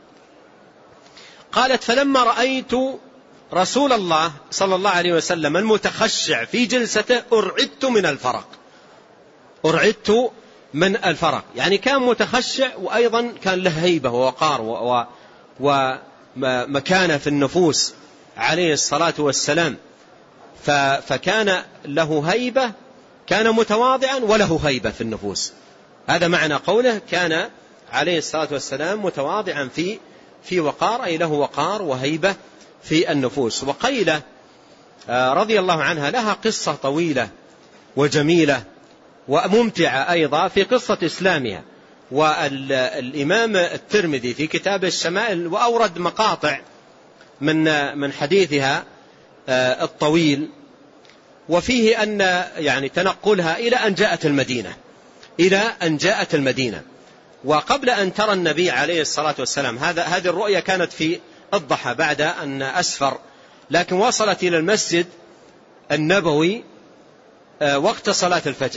قالت فلما رأيت رسول الله صلى الله عليه وسلم المتخشع في جلسته أرعدت من الفرق، أرعدت من الفرق، يعني كان متخشع وأيضا كان له هيبة ووقار ومكانة في النفوس عليه الصلاة والسلام، فكان له هيبة، كان متواضعا وله هيبة في النفوس. هذا معنى قوله كان عليه الصلاة والسلام متواضعا في في وقار، أي له وقار وهيبة في النفوس. وقيلة رضي الله عنها لها قصة طويلة وجميلة وممتعة أيضا في قصة إسلامها. والإمام الترمذي في كتاب الشمائل وأورد مقاطع من من حديثها الطويل، وفيه أن يعني تنقلها إلى أن جاءت المدينة إلى أن جاءت المدينة وقبل أن ترى النبي عليه الصلاة والسلام. هذا هذه الرؤيا كانت في الضحى بعد أن أسفر، لكن وصلت إلى المسجد النبوي وقت صلاة الفجر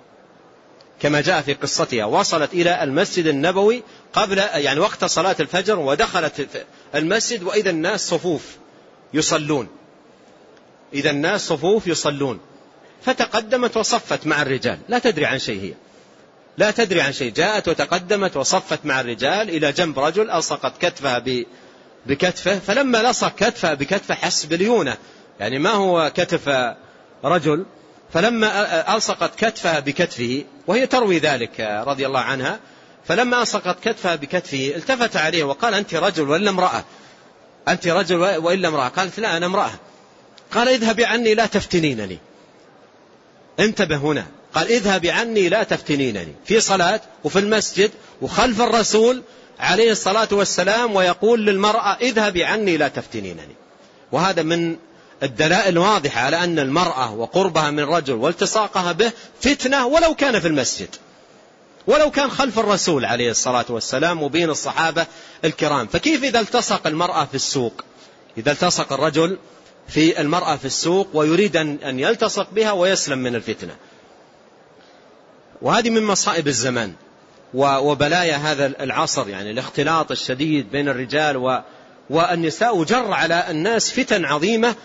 كما جاء في قصتها. وصلت إلى المسجد النبوي قبل يعني وقت صلاة الفجر، ودخلت المسجد وإذا الناس صفوف يصلون، إذا الناس صفوف يصلون، فتقدمت وصفت مع الرجال، لا تدري عن شيء، هي لا تدري عن شيء، جاءت وتقدمت وصفت مع الرجال إلى جنب رجل ألصقت كتفها بكتفه، فلما لصق كتفها بكتفه حس بليونة، يعني ما هو كتف رجل، فلما ألصقت كتفها بكتفه وهي تروي ذلك رضي الله عنها، فلما ألصقت كتفها بكتفه التفت عليه وقال أنت رجل وإلا امرأة، أنت رجل وإلا امرأة؟ قالت لا أنا امرأة. قال اذهبي عني لا تفتنينني، انتبه هنا، قال اذهبي عني لا تفتنينني، في صلاة وفي المسجد وخلف الرسول عليه الصلاة والسلام ويقول للمرأة اذهبي عني لا تفتنينني. وهذا من الدلائل الواضحة على أن المرأة وقربها من رجل والتصاقها به فتنة، ولو كان في المسجد، ولو كان خلف الرسول عليه الصلاة والسلام وبين الصحابة الكرام. فكيف إذا التصق المرأة في السوق، إذا التصق الرجل في المرأة في السوق ويريد أن يلتصق بها ويسلم من الفتنة. وهذه من مصائب الزمان وبلايا هذا العصر، يعني الاختلاط الشديد بين الرجال والنساء، وجر على الناس فتن عظيمة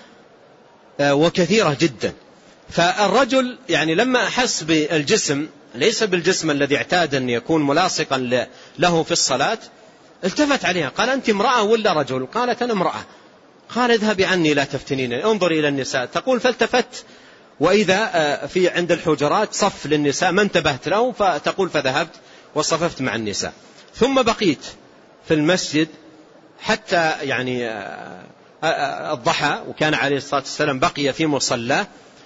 وكثيرة جدا. فالرجل يعني لما أحس بالجسم، ليس بالجسم الذي اعتاد أن يكون ملاصقا له في الصلاة، التفت عليها قال أنت امرأة ولا رجل؟ قالت أنا امرأة. قال اذهبي عني لا تفتنين، انظر إلى النساء. تقول فالتفت وإذا في عند الحجرات صف للنساء ما انتبهت له، فتقول فذهبت وصففت مع النساء، ثم بقيت في المسجد حتى يعني الضحى، وكان عليه الصلاة والسلام بقي في مصلاه.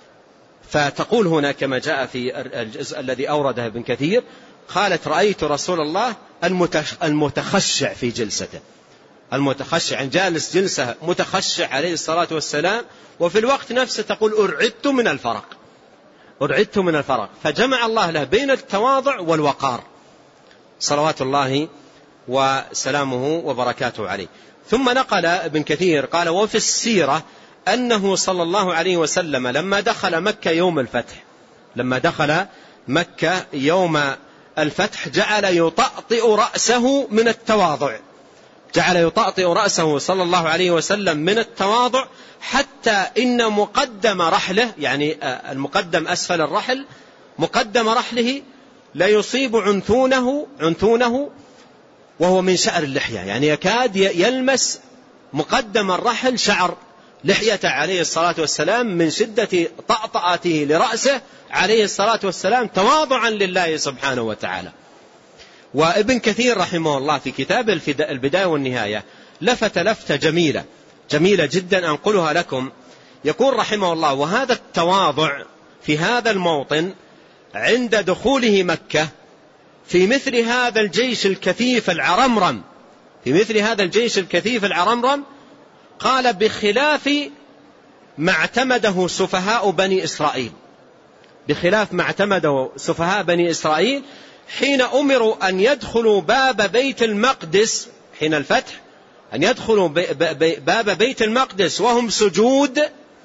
فتقول هنا كما جاء في الجزء الذي أورده ابن كثير، قالت رأيت رسول الله المتخشع في جلسته، المتخشع جالس جلسة متخشع عليه الصلاة والسلام، وفي الوقت نفسه تقول أرعدت من الفرق، أرعدت من الفرق. فجمع الله له بين التواضع والوقار صلوات الله وسلامه وبركاته عليه. ثم نقل ابن كثير قال وفي السيرة أنه صلى الله عليه وسلم لما دخل مكة يوم الفتح، لما دخل مكة يوم الفتح جعل يطأطئ رأسه من التواضع، جعل يطأطئ رأسه صلى الله عليه وسلم من التواضع، حتى إن مقدم رحله، يعني المقدم أسفل الرحل، مقدم رحله لا يصيب عنتونه عنتونه وهو من شعر اللحية، يعني يكاد يلمس مقدم الرحل شعر لحيته عليه الصلاة والسلام من شدة طأطأته لرأسه عليه الصلاة والسلام تواضعا لله سبحانه وتعالى. وابن كثير رحمه الله في كتاب البداية والنهاية لفت لفتة جميلة جميلة جدا أنقلها لكم. يقول رحمه الله: وهذا التواضع في هذا الموطن عند دخوله مكة في مثل هذا الجيش الكثيف العرمرم في مثل هذا الجيش الكثيف العرمرم قال بخلاف ما اعتمده سفهاء بني إسرائيل بخلاف ما اعتمده سفهاء بني إسرائيل حين أمروا أن يدخلوا باب بيت المقدس حين الفتح أن يدخلوا باب بيت المقدس وهم سجود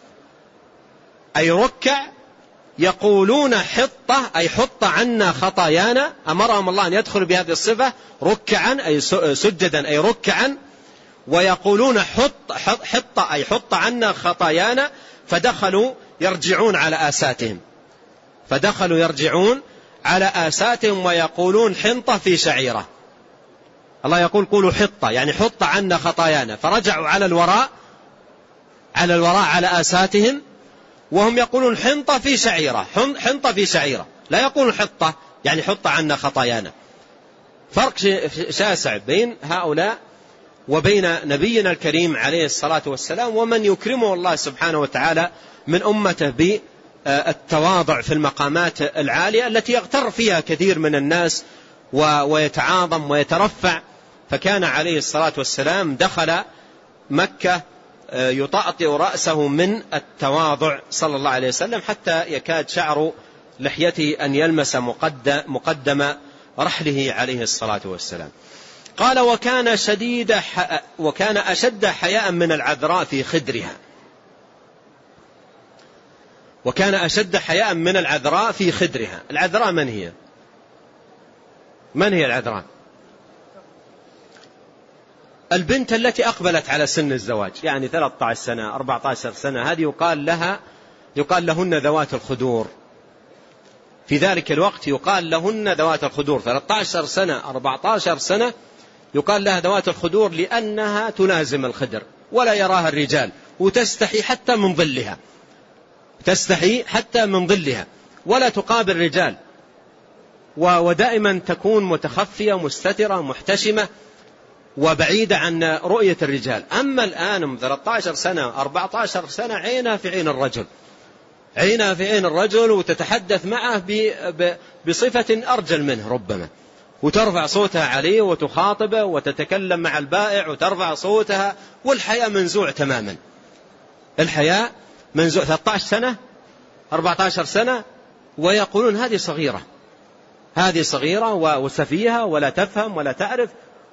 أي ركع يقولون حطة أي حط عنا خطايانا. أمرهم الله أن يدخلوا بهذه الصفة ركعا أي سجدا أي ركعا ويقولون حط حطة أي حط عنا خطايانا. فدخلوا يرجعون على آساتهم فدخلوا يرجعون على آساتهم ويقولون حنطة في شعيرة. الله يقول قولوا حطة يعني حط عنا خطايانا. فرجعوا على الوراء على الوراء على آساتهم وهم يقولون حنطة في شعيرة حنطة في شعيرة لا يقولون حطة يعني حط عنا خطايانا. فرق شاسع بين هؤلاء وبين نبينا الكريم عليه الصلاة والسلام ومن يكرمه الله سبحانه وتعالى من أمته بالتواضع في المقامات العالية التي يغتر فيها كثير من الناس ويتعاظم ويترفع. فكان عليه الصلاة والسلام دخل مكة يطأطئ رأسه من التواضع صلى الله عليه وسلم حتى يكاد شعر لحيته أن يلمس مقدم رحله عليه الصلاة والسلام. قال وكان شديد ح... وكان أشد حياء من العذراء في خدرها وكان أشد حياء من العذراء في خدرها. العذراء من هي؟ من هي العذراء؟ البنت التي أقبلت على سن الزواج يعني ثلاثة عشر سنة أربعة عشر سنة هذه يقال لها يقال لهن ذوات الخدور. في ذلك الوقت يقال لهن ذوات الخدور ثلاثة عشر سنة أربعة عشر سنة يقال لها ذوات الخدور لأنها تلازم الخدر ولا يراها الرجال وتستحي حتى من ظلها تستحي حتى من ظلها ولا تقابل الرجال ودائما تكون متخفية مستترة محتشمة وبعيدة عن رؤية الرجال. أما الآن من ثلاثة عشر سنة أربعة عشر سنة عينها في عين الرجل عينها في عين الرجل وتتحدث معه بصفة أرجل منه ربما وترفع صوتها عليه وتخاطبه وتتكلم مع البائع وترفع صوتها والحياء منزوع تماما. الحياء منزوع ثلاثة عشر سنة أربعة عشر سنة ويقولون هذه صغيرة هذه صغيرة وسفيهة ولا تفهم ولا تعرف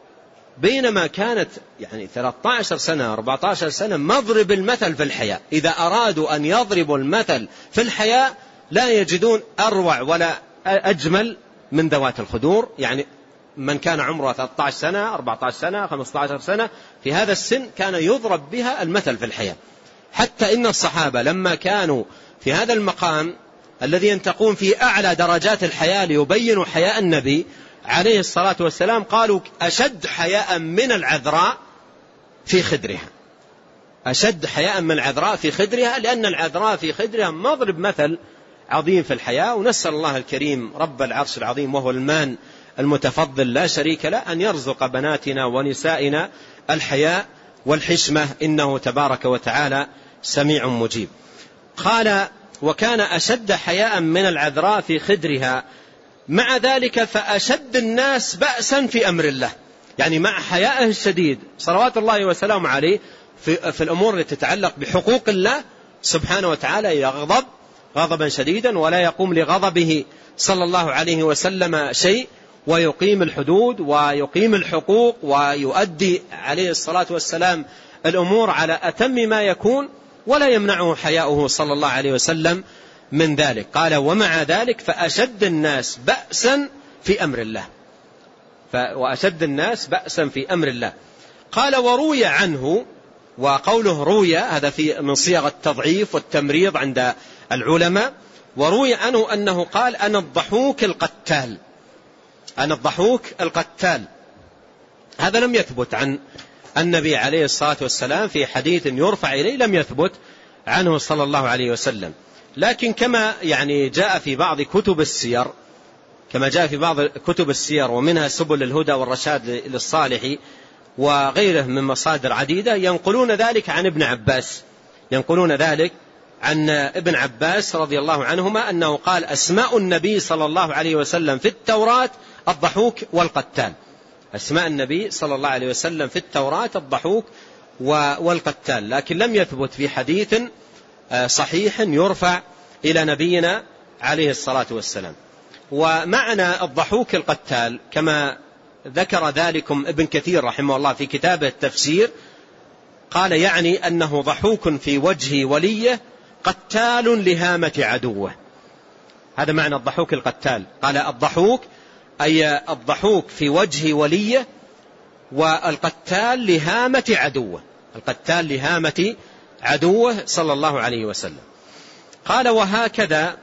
بينما كانت يعني ثلاثة عشر سنة أربعة عشر سنة مضرب المثل في الحياء. إذا أرادوا أن يضربوا المثل في الحياء لا يجدون أروع ولا أجمل من ذوات الخدور. يعني من كان عمره ثلاثة عشر سنة أربعة عشر سنة خمسة عشر سنة في هذا السن كان يضرب بها المثل في الحياء. حتى إن الصحابة لما كانوا في هذا المقام الذي ينتقون في أعلى درجات الحياء ليبينوا حياء النبي عليه الصلاة والسلام قالوا أشد حياء من العذراء في خدرها أشد حياء من العذراء في خدرها لأن العذراء في خدرها مضرب مثل عظيم في الحياء. ونسأل الله الكريم رب العرش العظيم وهو المان المتفضل لا شريك له أن يرزق بناتنا ونسائنا الحياء والحشمة إنه تبارك وتعالى سميع مجيب. قال وكان أشد حياء من العذراء في خدرها مع ذلك فأشد الناس بأسا في أمر الله. يعني مع حيائه الشديد صلوات الله وسلامه عليه في, في الأمور التي تتعلق بحقوق الله سبحانه وتعالى يغضب غضبا شديدا ولا يقوم لغضبه صلى الله عليه وسلم شيء ويقيم الحدود ويقيم الحقوق ويؤدي عليه الصلاة والسلام الأمور على أتم ما يكون ولا يمنعه حياؤه صلى الله عليه وسلم من ذلك. قال ومع ذلك فأشد الناس بأسا في أمر الله وأشد الناس بأسا في أمر الله. قال وروي عنه وقوله روي هذا في من صيغ التضعيف والتمريض عند العلماء. وروي عنه أنه قال أنا الضحوك القتال أنا الضحوك القتال. هذا لم يثبت عن النبي عليه الصلاة والسلام في حديث يرفع إليه لم يثبت عنه صلى الله عليه وسلم. لكن كما يعني جاء في بعض كتب السير كما جاء في بعض كتب السير ومنها سبل الهدى والرشاد للصالح وغيره من مصادر عديدة ينقلون ذلك عن ابن عباس ينقلون ذلك عن ابن عباس رضي الله عنهما أنه قال أسماء النبي صلى الله عليه وسلم في التوراة الضحوك والقتال. أسماء النبي صلى الله عليه وسلم في التوراة الضحوك والقتال، لكن لم يثبت في حديث صحيح يرفع إلى نبينا عليه الصلاة والسلام. ومعنى الضحوك القتال كما ذكر ذلكم ابن كثير رحمه الله في كتابه التفسير، قال يعني أنه ضحوك في وجه وليه قتال لهامة عدوه. هذا معنى الضحوك القتال. قال الضحوك أي الضحوك في وجه وليه، والقتال لهامة عدوه، القتال لهامة عدوه صلى الله عليه وسلم. قال وهكذا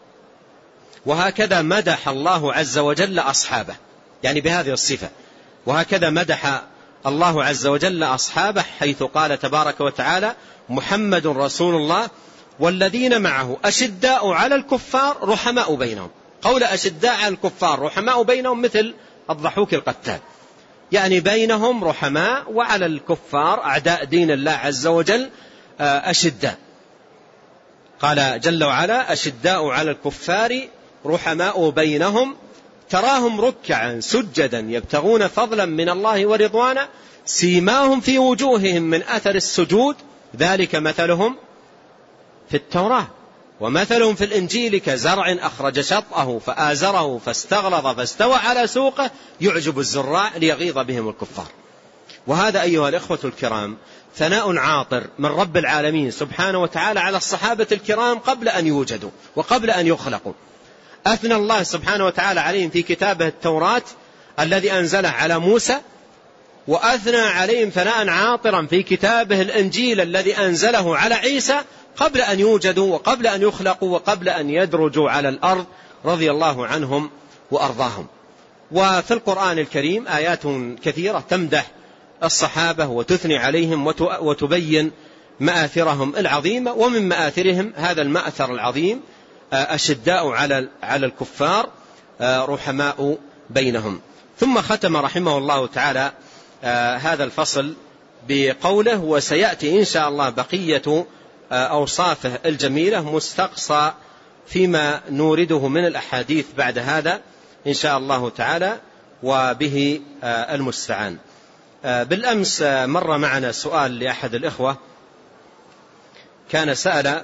وهكذا مدح الله عز وجل أصحابه، يعني بهذه الصفة، وهكذا مدح الله عز وجل أصحابه حيث قال تبارك وتعالى محمد رسول الله والذين معه أشداء على الكفار رحماء بينهم. قول أشداء على الكفار رحماء بينهم مثل الضحوك القتال، يعني بينهم رحماء وعلى الكفار أعداء دين الله عز وجل أشداء. قال جل وعلا أشداء على الكفار رحماء بينهم تراهم ركعا سجدا يبتغون فضلا من الله ورضوانا سيماهم في وجوههم من أثر السجود ذلك مثلهم في التوراة ومثلهم في الإنجيل كزرع أخرج شطأه فآزره فاستغلظ فاستوى على سوقه يعجب الزراع ليغيظ بهم الكفار. وهذا أيها الإخوة الكرام ثناء عاطر من رب العالمين سبحانه وتعالى على الصحابة الكرام قبل أن يوجدوا وقبل أن يخلقوا. أثنى الله سبحانه وتعالى عليهم في كتابه التوراة الذي أنزله على موسى، وأثنى عليهم ثناء عاطرا في كتابه الإنجيل الذي أنزله على عيسى قبل أن يوجدوا وقبل أن يخلقوا وقبل أن يدرجوا على الأرض رضي الله عنهم وأرضاهم. وفي القرآن الكريم آيات كثيرة تمدح الصحابة وتثني عليهم وتبين مآثرهم العظيمة، ومن مآثرهم هذا المأثر العظيم أشداء على على الكفار رحماء بينهم. ثم ختم رحمه الله تعالى هذا الفصل بقوله وسيأتي إن شاء الله بقية أوصافه الجميلة مستقصى فيما نورده من الأحاديث بعد هذا إن شاء الله تعالى وبه المستعان. بالأمس مر معنا سؤال لأحد الإخوة كان سأل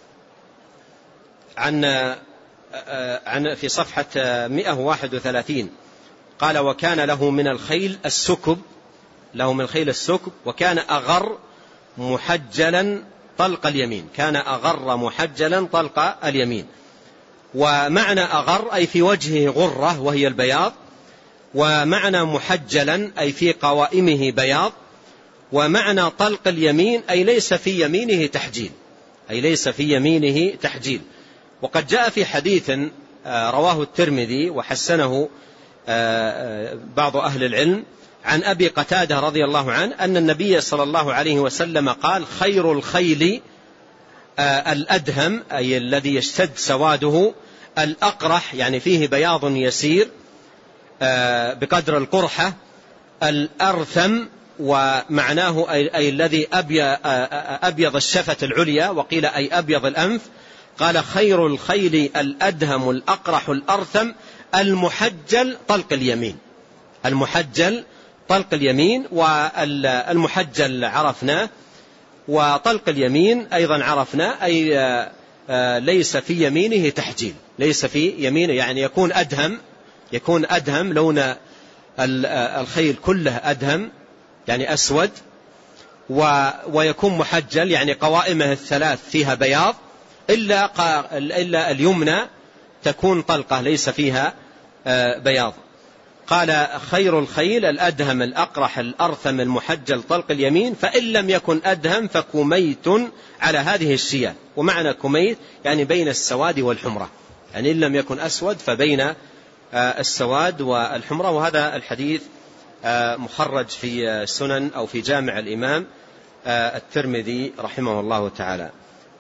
عن عن في صفحة مئة وواحد وثلاثين، قال وكان له من الخيل السكب له من الخيل السكب وكان أغر محجلا طلق اليمين كان أغر محجلا طلق اليمين. ومعنى أغر أي في وجهه غرة وهي البياض، ومعنى محجلا أي في قوائمه بياض، ومعنى طلق اليمين أي ليس في يمينه تحجيل أي ليس في يمينه تحجيل. وقد جاء في حديث رواه الترمذي وحسنه بعض أهل العلم عن أبي قتادة رضي الله عنه أن النبي صلى الله عليه وسلم قال خير الخيل الأدهم أي الذي يشتد سواده الأقرح يعني فيه بياض يسير بقدر القرحة الأرثم ومعناه أي الذي أبيض الشفة العليا وقيل أي أبيض الأنف. قال خير الخيل الأدهم الأقرح الأرثم المحجل طلق اليمين المحجل طلق اليمين والمحجل عرفناه وطلق اليمين أيضا عرفناه أي ليس في يمينه تحجيل ليس في يمينه يعني يكون أدهم يكون أدهم لون الخيل كله أدهم يعني أسود ويكون محجل يعني قوائمه الثلاث فيها بياض إلا, إلا اليمنى تكون طلقة ليس فيها بياض. قال خير الخيل الأدهم الأقرح الأرثم المحجل طلق اليمين فإن لم يكن أدهم فكميت على هذه الشياه. ومعنى كميت يعني بين السواد والحمرة يعني إن لم يكن أسود فبين السواد والحمرة. وهذا الحديث مخرج في سنن أو في جامع الإمام الترمذي رحمه الله تعالى.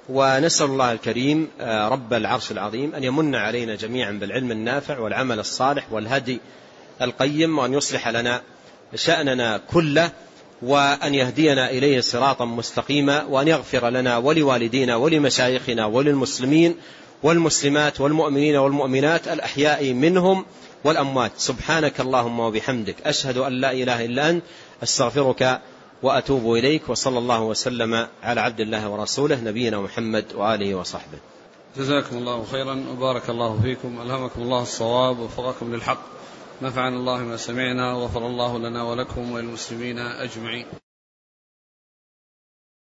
ونسأل الله الكريم رب العرش العظيم أن يمن علينا جميعا بالعلم النافع والعمل الصالح والهدي القيم، وأن يصلح لنا شأننا كله، وأن يهدينا إليه صراطا مستقيما، وأن يغفر لنا ولوالدينا ولمشايخنا وللمسلمين والمسلمات والمؤمنين والمؤمنات الأحياء منهم والأموات. سبحانك اللهم وبحمدك، أشهد أن لا إله إلا أنت، أستغفرك وأتوب إليك. وصلى الله وسلم على عبد الله ورسوله نبينا محمد وآله وصحبه. جزاكم الله خيرا وبارك الله فيكم، ألهمكم الله الصواب ووفقكم للحق، نفعنا الله ما سمعنا وغفر الله لنا ولكم وللمسلمين أجمعين.